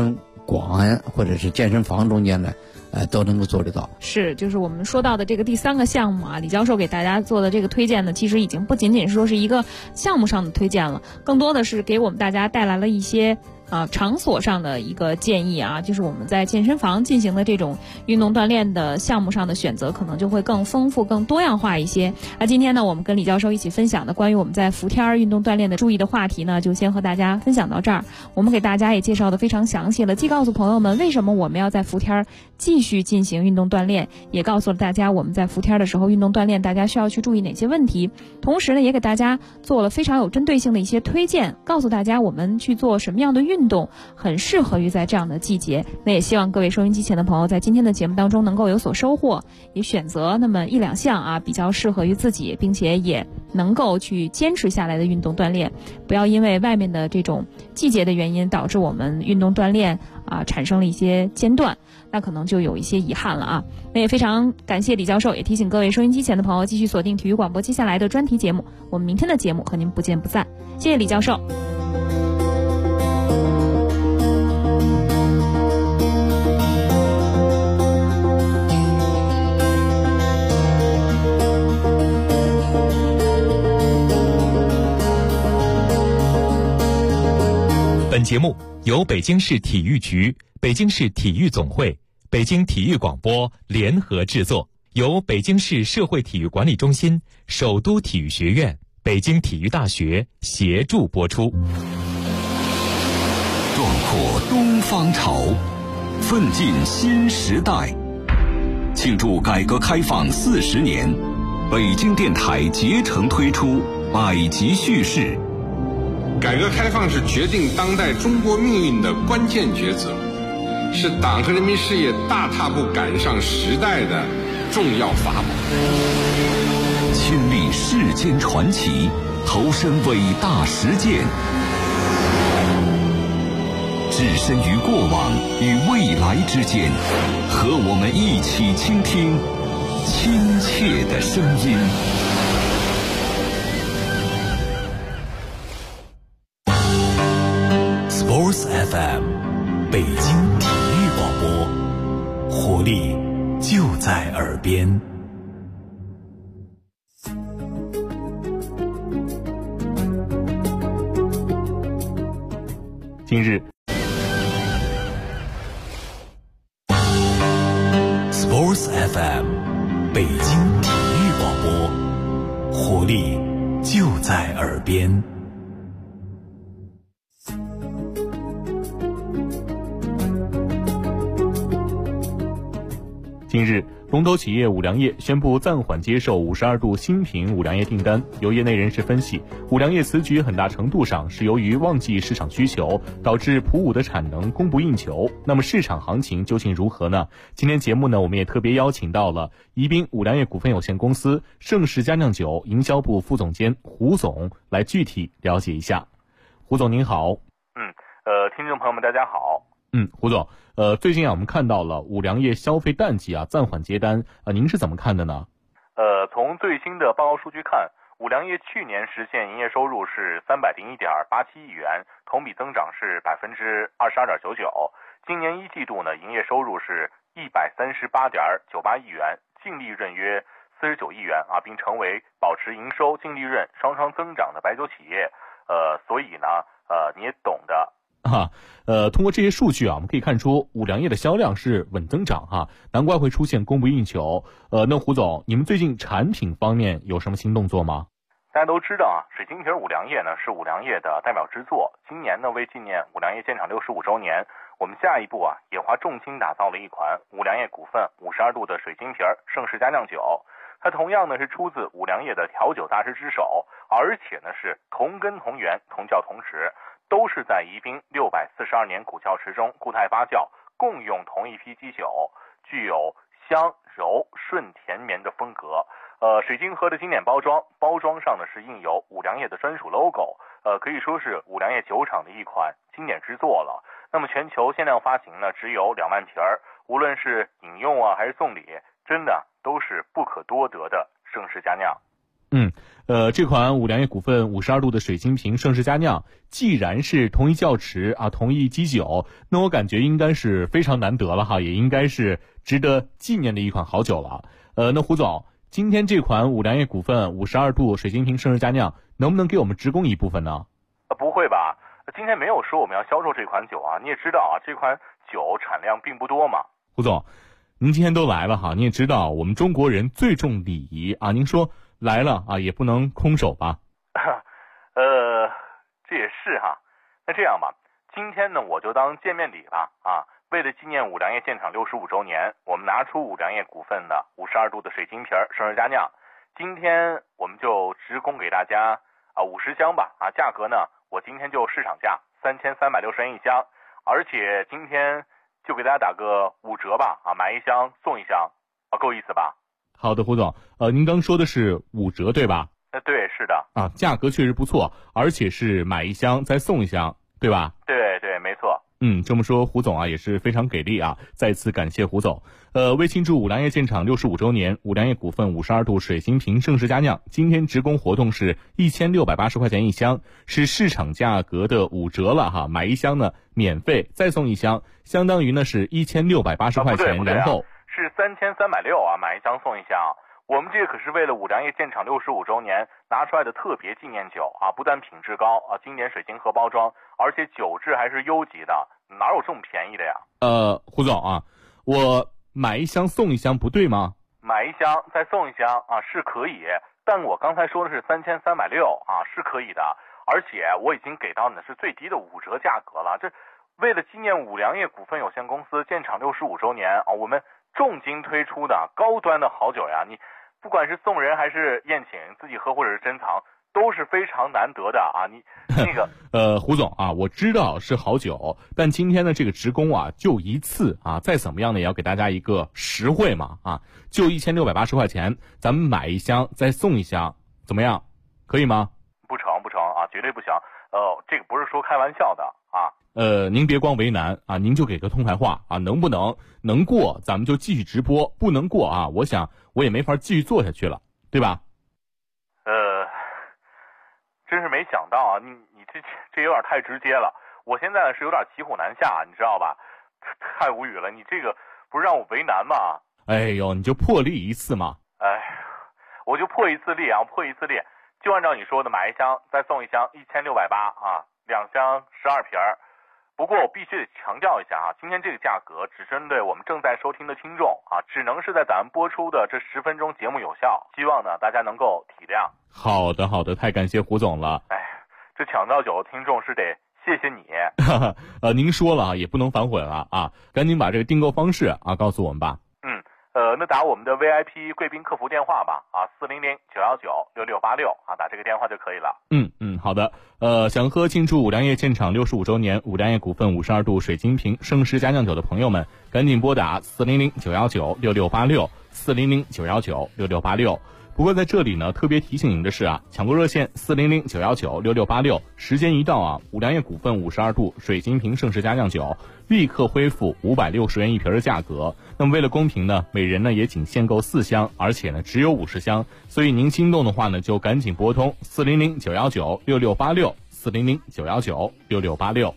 广安或者是健身房中间呢，都能够做得到。 是，就是我们说到的这个第3个项目啊，李教授给大家做的这个推荐呢，其实已经不仅仅是说是一个项目上的推荐了，更多的是给我们大家带来了一些场所上的一个建议啊，就是我们在健身房进行的这种运动锻炼的项目上的选择，可能就会更丰富、更多样化一些。今天呢，我们跟李教授一起分享的关于我们在伏天运动锻炼的注意的话题呢，就先和大家分享到这儿。我们给大家也介绍的非常详细了，既告诉朋友们为什么我们要在伏天继续进行运动锻炼，也告诉了大家我们在伏天的时候运动锻炼大家需要去注意哪些问题。同时呢，也给大家做了非常有针对性的一些推荐，告诉大家我们去做什么样的运动很适合于在这样的季节。那也希望各位收音机前的朋友在今天的节目当中能够有所收获，也选择那么1、2项比较适合于自己，并且也能够去坚持下来的运动锻炼。不要因为外面的这种季节的原因导致我们运动锻炼产生了一些间断，那可能就有一些遗憾了啊。那也非常感谢李教授，也提醒各位收音机前的朋友继续锁定体育广播接下来的专题节目，我们明天的节目和您不见不散。谢谢李教授。 本节目由北京市体育局、北京市体育总会、北京体育广播联合制作，由北京市社会体育管理中心、首都体育学院、北京体育大学协助播出。 壮阔东方潮，奋进新时代。庆祝改革开放40年，北京电台竭诚推出百集叙事。 改革开放是决定当代中国命运的关键抉择，是党和人民事业大踏步赶上时代的重要法宝。 亲历世间传奇，投身伟大实践，置身于过往与未来之间，和我们一起倾听亲切的声音。 Sports FM， 北京体育广播，活力就在耳边。 近日 Sports FM， 北京体育广播，活力就在耳边。 近日，龙头企业五粮液宣布暂缓接受52度新品五粮液订单。有业内人士分析，五粮液此举很大程度上是由于旺季市场需求，导致普五的产能供不应求。那么市场行情究竟如何呢？今天节目呢，我们也特别邀请到了宜宾五粮液股份有限公司盛世佳酿酒营销部副总监胡总来具体了解一下。胡总您好。 听众朋友们大家好。 胡总，最近我们看到了五粮液消费淡季暂缓接单，您是怎么看的呢？ 从最新的报告数据看，五粮液去年实现营业收入是301.87亿元，同比增长是22.99%。今年一季度呢，营业收入是138.98亿元，净利润约49亿元并成为保持营收、净利润双双增长的白酒企业。所以呢，你也懂的。 通过这些数据我们可以看出五粮液的销量是稳增长难怪会出现供不应求。那胡总，你们最近产品方面有什么新动作吗？ 大家都知道水晶瓶五粮液呢是五粮液的代表之作。今年呢，为纪念五粮液建厂65周年，我们下一步也花重金打造了一款五粮液股份52度的水晶瓶盛世佳酿酒。它同样呢是出自五粮液的调酒大师之手，而且呢是同根同源、同窖同池，都是在宜宾642年古窖池中固态发酵，共用同一批基酒，具有香柔顺甜绵的风格。水晶盒的经典包装上呢是印有五粮液的专属 logo， 可以说是五粮液酒厂的一款经典之作了。那么全球限量发行呢只有2万瓶，无论是饮用还是送礼，真的都是不可多得的盛世佳酿。 这款五粮液股份52度的水晶瓶盛世佳酿，既然是同一窖池啊，同一基酒，那我感觉应该是非常难得了哈，也应该是值得纪念的一款好酒了。那胡总，今天这款五粮液股份52度水晶瓶盛世佳酿，能不能给我们直供一部分呢？ 不会吧，今天没有说我们要销售这款酒啊，你也知道啊，这款酒产量并不多嘛。 胡总，您今天都来了哈，你也知道我们中国人最重礼仪啊，您说来了啊，也不能空手吧？ 这也是哈。那这样吧，今天呢我就当见面礼吧啊。为了纪念五粮液建厂65周年，我们拿出五粮液股份的52度的水晶瓶盛世佳酿，今天我们就直供给大家50箱吧啊，价格呢我今天就市场价3360元一箱，而且今天就给大家打个5折吧啊，买1箱送1箱啊，够意思吧？ 好的，胡总，您刚说的是5折对吧？ 对，是的。 啊，价格确实不错，而且是买1箱再送1箱，对吧？ 对对，没错。 这么说胡总啊也是非常给力啊，再次感谢胡总。为庆祝五粮液建厂65周年，五粮液股份52度水晶瓶盛世佳酿今天直供活动是1680块钱一箱，是市场价格的5折了哈，买1箱呢免费再送1箱，相当于呢是1680块钱，然后是3360啊，买1箱送1箱。我们这个可是为了五粮液建厂65周年拿出来的特别纪念酒啊，不但品质高啊，经典水晶盒包装，而且酒质还是优级的，哪有这么便宜的呀？ 胡总啊，我买1箱送1箱不对吗？ 买1箱再送1箱啊是可以，但我刚才说的是3360啊，是可以的，而且我已经给到你的是最低的5折价格了。这为了纪念五粮液股份有限公司建厂65周年啊，我们重金推出的高端的好酒呀，你不管是送人还是宴请，自己喝或者是珍藏，都是非常难得的啊！你那个胡总啊，我知道是好酒，但今天的这个直供啊，就一次啊，再怎么样呢，也要给大家一个实惠嘛啊，就1680块钱，咱们买1箱再送1箱，怎么样？可以吗？ 不成啊，绝对不行。这个不是说开玩笑的啊。 您别光为难啊，您就给个痛快话啊，能不能过咱们就继续直播，不能过啊，我想我也没法继续做下去了，对吧？ 真是没想到啊，你这有点太直接了，我现在是有点骑虎难下，你知道吧？太无语了，你这个不是让我为难吗？ 哎呦，你就破例一次嘛。 我就破一次例啊，就按照你说的，买1箱再送1箱，1680啊，2箱12瓶儿。不过我必须得强调一下啊，今天这个价格只针对我们正在收听的听众啊，只能是在咱们播出的这10分钟节目有效，希望呢大家能够体谅。 好的，太感谢胡总了。 这抢到酒的听众是得谢谢你。 您说了也不能反悔了啊，赶紧把这个订购方式啊告诉我们吧。 那打我们的 VIP 贵宾客服电话吧啊，400-919-6686啊，打这个电话就可以了。 好的。想喝庆祝五粮液建厂65周年五粮液股份52度水晶瓶盛世佳酿酒的朋友们，赶紧拨打400-919-6686 400-919-6686。不过在这里呢，特别提醒您的是啊，抢购热线400-919-6686，时间一到啊，五粮液股份52度水晶瓶盛世佳酿酒立刻恢复560元一瓶的价格。那么为了公平呢，每人呢也仅限购4箱，而且呢只有50箱，所以您心动的话呢，就赶紧拨通400-919-6686 400-919-6686。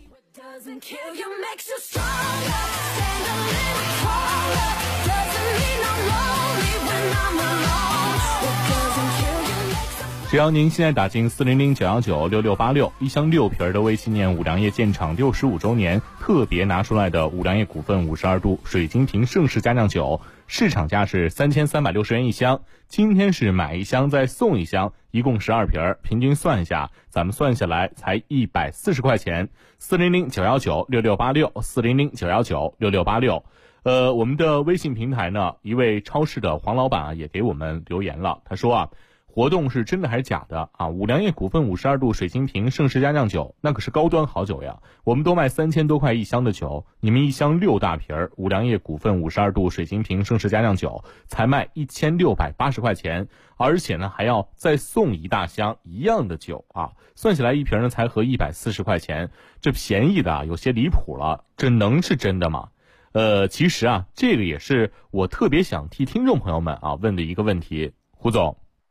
只要您现在打进400-919-6686，一箱6瓶的为纪念五粮液建厂65周年特别拿出来的五粮液股份52度水晶瓶盛世佳酿酒，市场价是3360元一箱，今天是买1箱再送1箱，一共12瓶，平均算一下，咱们算下来才140块钱。400-919-6686 400-919-6686。我们的微信平台呢，一位超市的黄老板啊也给我们留言了，他说啊，活动是真的还是假的啊？五粮液股份52度水晶瓶盛世佳酿酒那可是高端好酒呀，我们都卖3000多块一箱的酒，你们一箱6大瓶五粮液股份52度水晶瓶盛世佳酿酒才卖1680块钱，而且呢还要再送1大箱一样的酒啊，算起来一瓶呢才合140块钱，这便宜的啊有些离谱了，这能是真的吗？其实啊，这个也是我特别想替听众朋友们啊问的一个问题，胡总。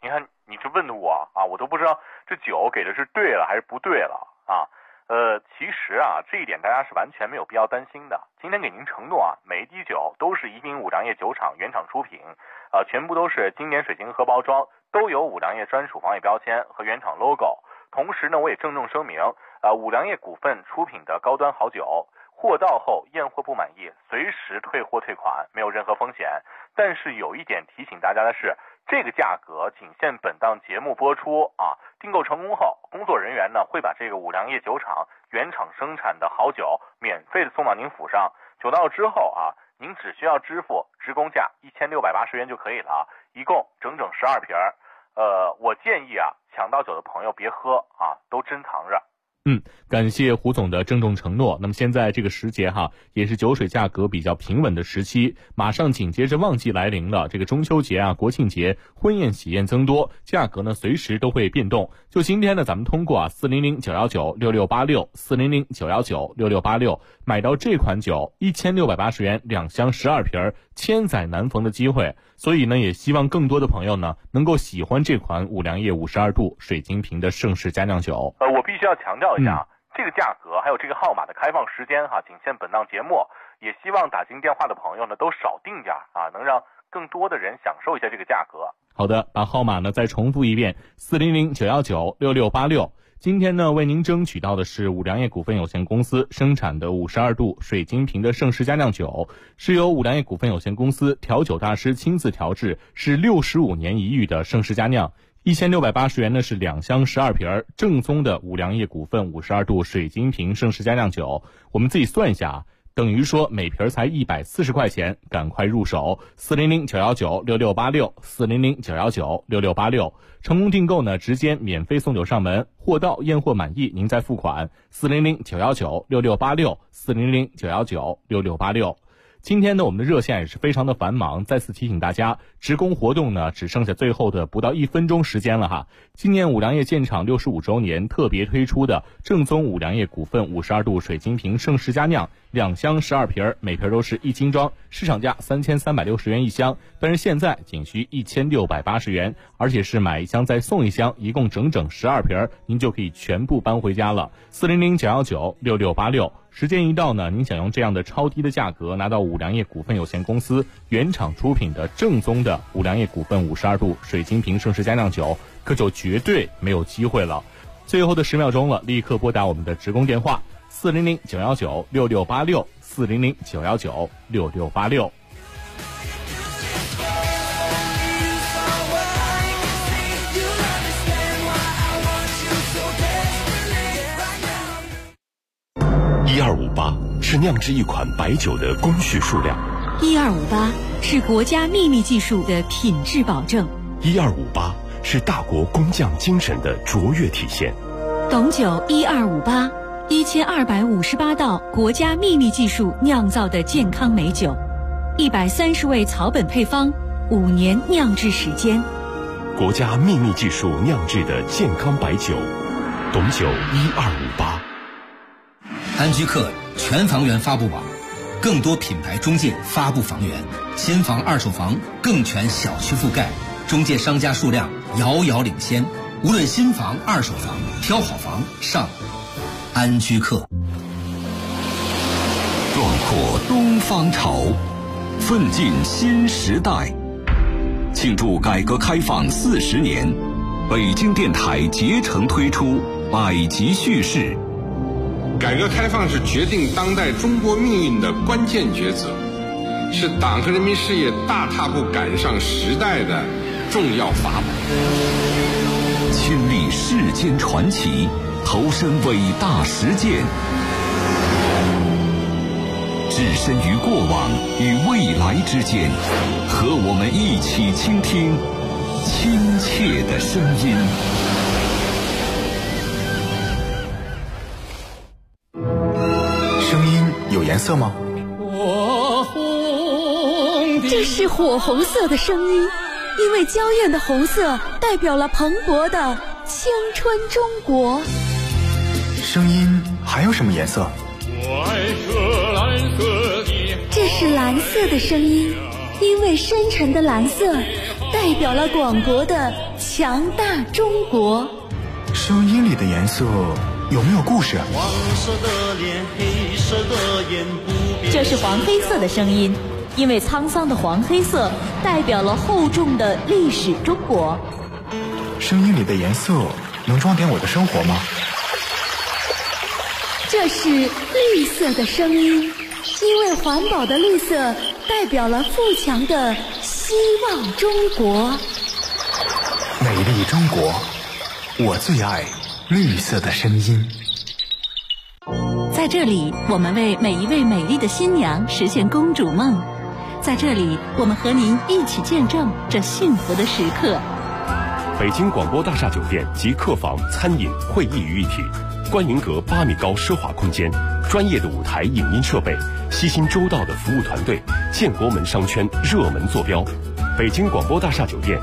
你这问的我啊，我都不知道这酒给的是对了还是不对了啊。其实啊，这一点大家是完全没有必要担心的。今天给您承诺啊，每一滴酒都是宜宾五粮液酒厂原厂出品，全部都是经典水晶盒包装，都有五粮液专属防伪标签和原厂 logo。同时呢，我也郑重声明，五粮液股份出品的高端好酒，货到后验货不满意，随时退货退款，没有任何风险。但是有一点提醒大家的是，这个价格仅限本档节目播出啊！订购成功后，工作人员呢会把这个五粮液酒厂原厂生产的好酒免费的送到您府上。酒到之后啊，您只需要支付职工价1680元就可以了，一共整整12瓶。我建议啊，抢到酒的朋友别喝啊，都珍藏着。 感谢胡总的郑重承诺。那么现在这个时节也是酒水价格比较平稳的时期，马上紧接着旺季来临了。这个中秋节国庆节，婚宴喜宴增多，价格呢随时都会变动。就今天呢，咱们通过400-919-6686 400-919-6686买到这款酒1680元2箱12瓶，千载难逢的机会。所以呢，也希望更多的朋友呢能够喜欢这款五粮液52度水晶瓶的盛世佳酿酒。 我必须要强调一下，这个价格还有这个号码的开放时间仅限本档节目，也希望打进电话的朋友呢都少订点能让更多的人享受一下这个价格。 好的，把号码呢再重复一遍，400-919-6686。今天呢，为您争取到的是五粮液股份有限公司生产的52度水晶瓶的盛世佳酿酒，是由五粮液股份有限公司调酒大师亲自调制，是65年一遇的盛世佳酿。1680元呢是2箱12瓶，正宗的五粮液股份52度水晶瓶盛世佳酿酒。我们自己算一下等于说每瓶才140块钱，赶快入手，400-919-6686 400-919-6686。成功订购呢，直接免费送酒上门，货到验货满意您再付款，400-919-6686 400-919-6686。今天呢，我们的热线也是非常的繁忙，再次提醒大家，职工活动呢只剩下最后的不到1分钟时间了今年五粮液建厂65周年特别推出的正宗五粮液股份52度水晶瓶盛世佳酿2箱12瓶，每瓶都是1斤装，市场价3360元一箱，但是现在仅需1680元，而且是买1箱再送1箱，一共整整12瓶，您就可以全部搬回家了。400-919-6686。时间一到呢，您想用这样的超低的价格拿到五粮液股份有限公司原厂出品的正宗的五粮液股份52度水晶瓶盛世佳酿酒，可就绝对没有机会了。最后的10秒钟了，立刻拨打我们的职工电话400-919-6686 400-919-6686。 1258是酿制一款白酒的工序数量 ，1258是国家秘密技术的品质保证 ，1258是大国工匠精神的卓越体现。 董酒1258 1258道国家秘密技术酿造的健康美酒，130味草本配方，5年酿制时间， 国家秘密技术酿制的健康白酒，董酒1258。 安居客全房源发布网，更多品牌中介发布房源，新房二手房更全小区覆盖，中介商家数量遥遥领先。无论新房二手房，挑好房上安居客。 壮阔东方潮，奋进新时代。庆祝改革开放40年，北京电台竭诚推出百集叙事。 改革开放是决定当代中国命运的关键抉择，是党和人民事业大踏步赶上时代的重要法宝。 亲历世间传奇，投身伟大实践，置身于过往与未来之间，和我们一起倾听亲切的声音。 声音有颜色吗？ 这是火红色的声音，因为娇艳的红色代表了蓬勃的青春中国。 声音还有什么颜色？ 这是蓝色的声音，因为深沉的蓝色代表了广国的强大中国。 声音里的颜色有没有故事？ 黄色的脸，黑色的眼，不变。 这是黄黑色的声音，因为沧桑的黄黑色代表了厚重的历史中国。 声音里的颜色能装点我的生活吗？ 这是绿色的声音，因为环保的绿色代表了富强的希望中国。 美丽中国，我最爱绿色的声音。 在这里，我们为每一位美丽的新娘实现公主梦。在这里，我们和您一起见证这幸福的时刻。 北京广播大厦酒店集客房、餐饮、会议于一体，观云阁8米高奢华空间，专业的舞台影音设备，悉心周到的服务团队，建国门商圈热门坐标。北京广播大厦酒店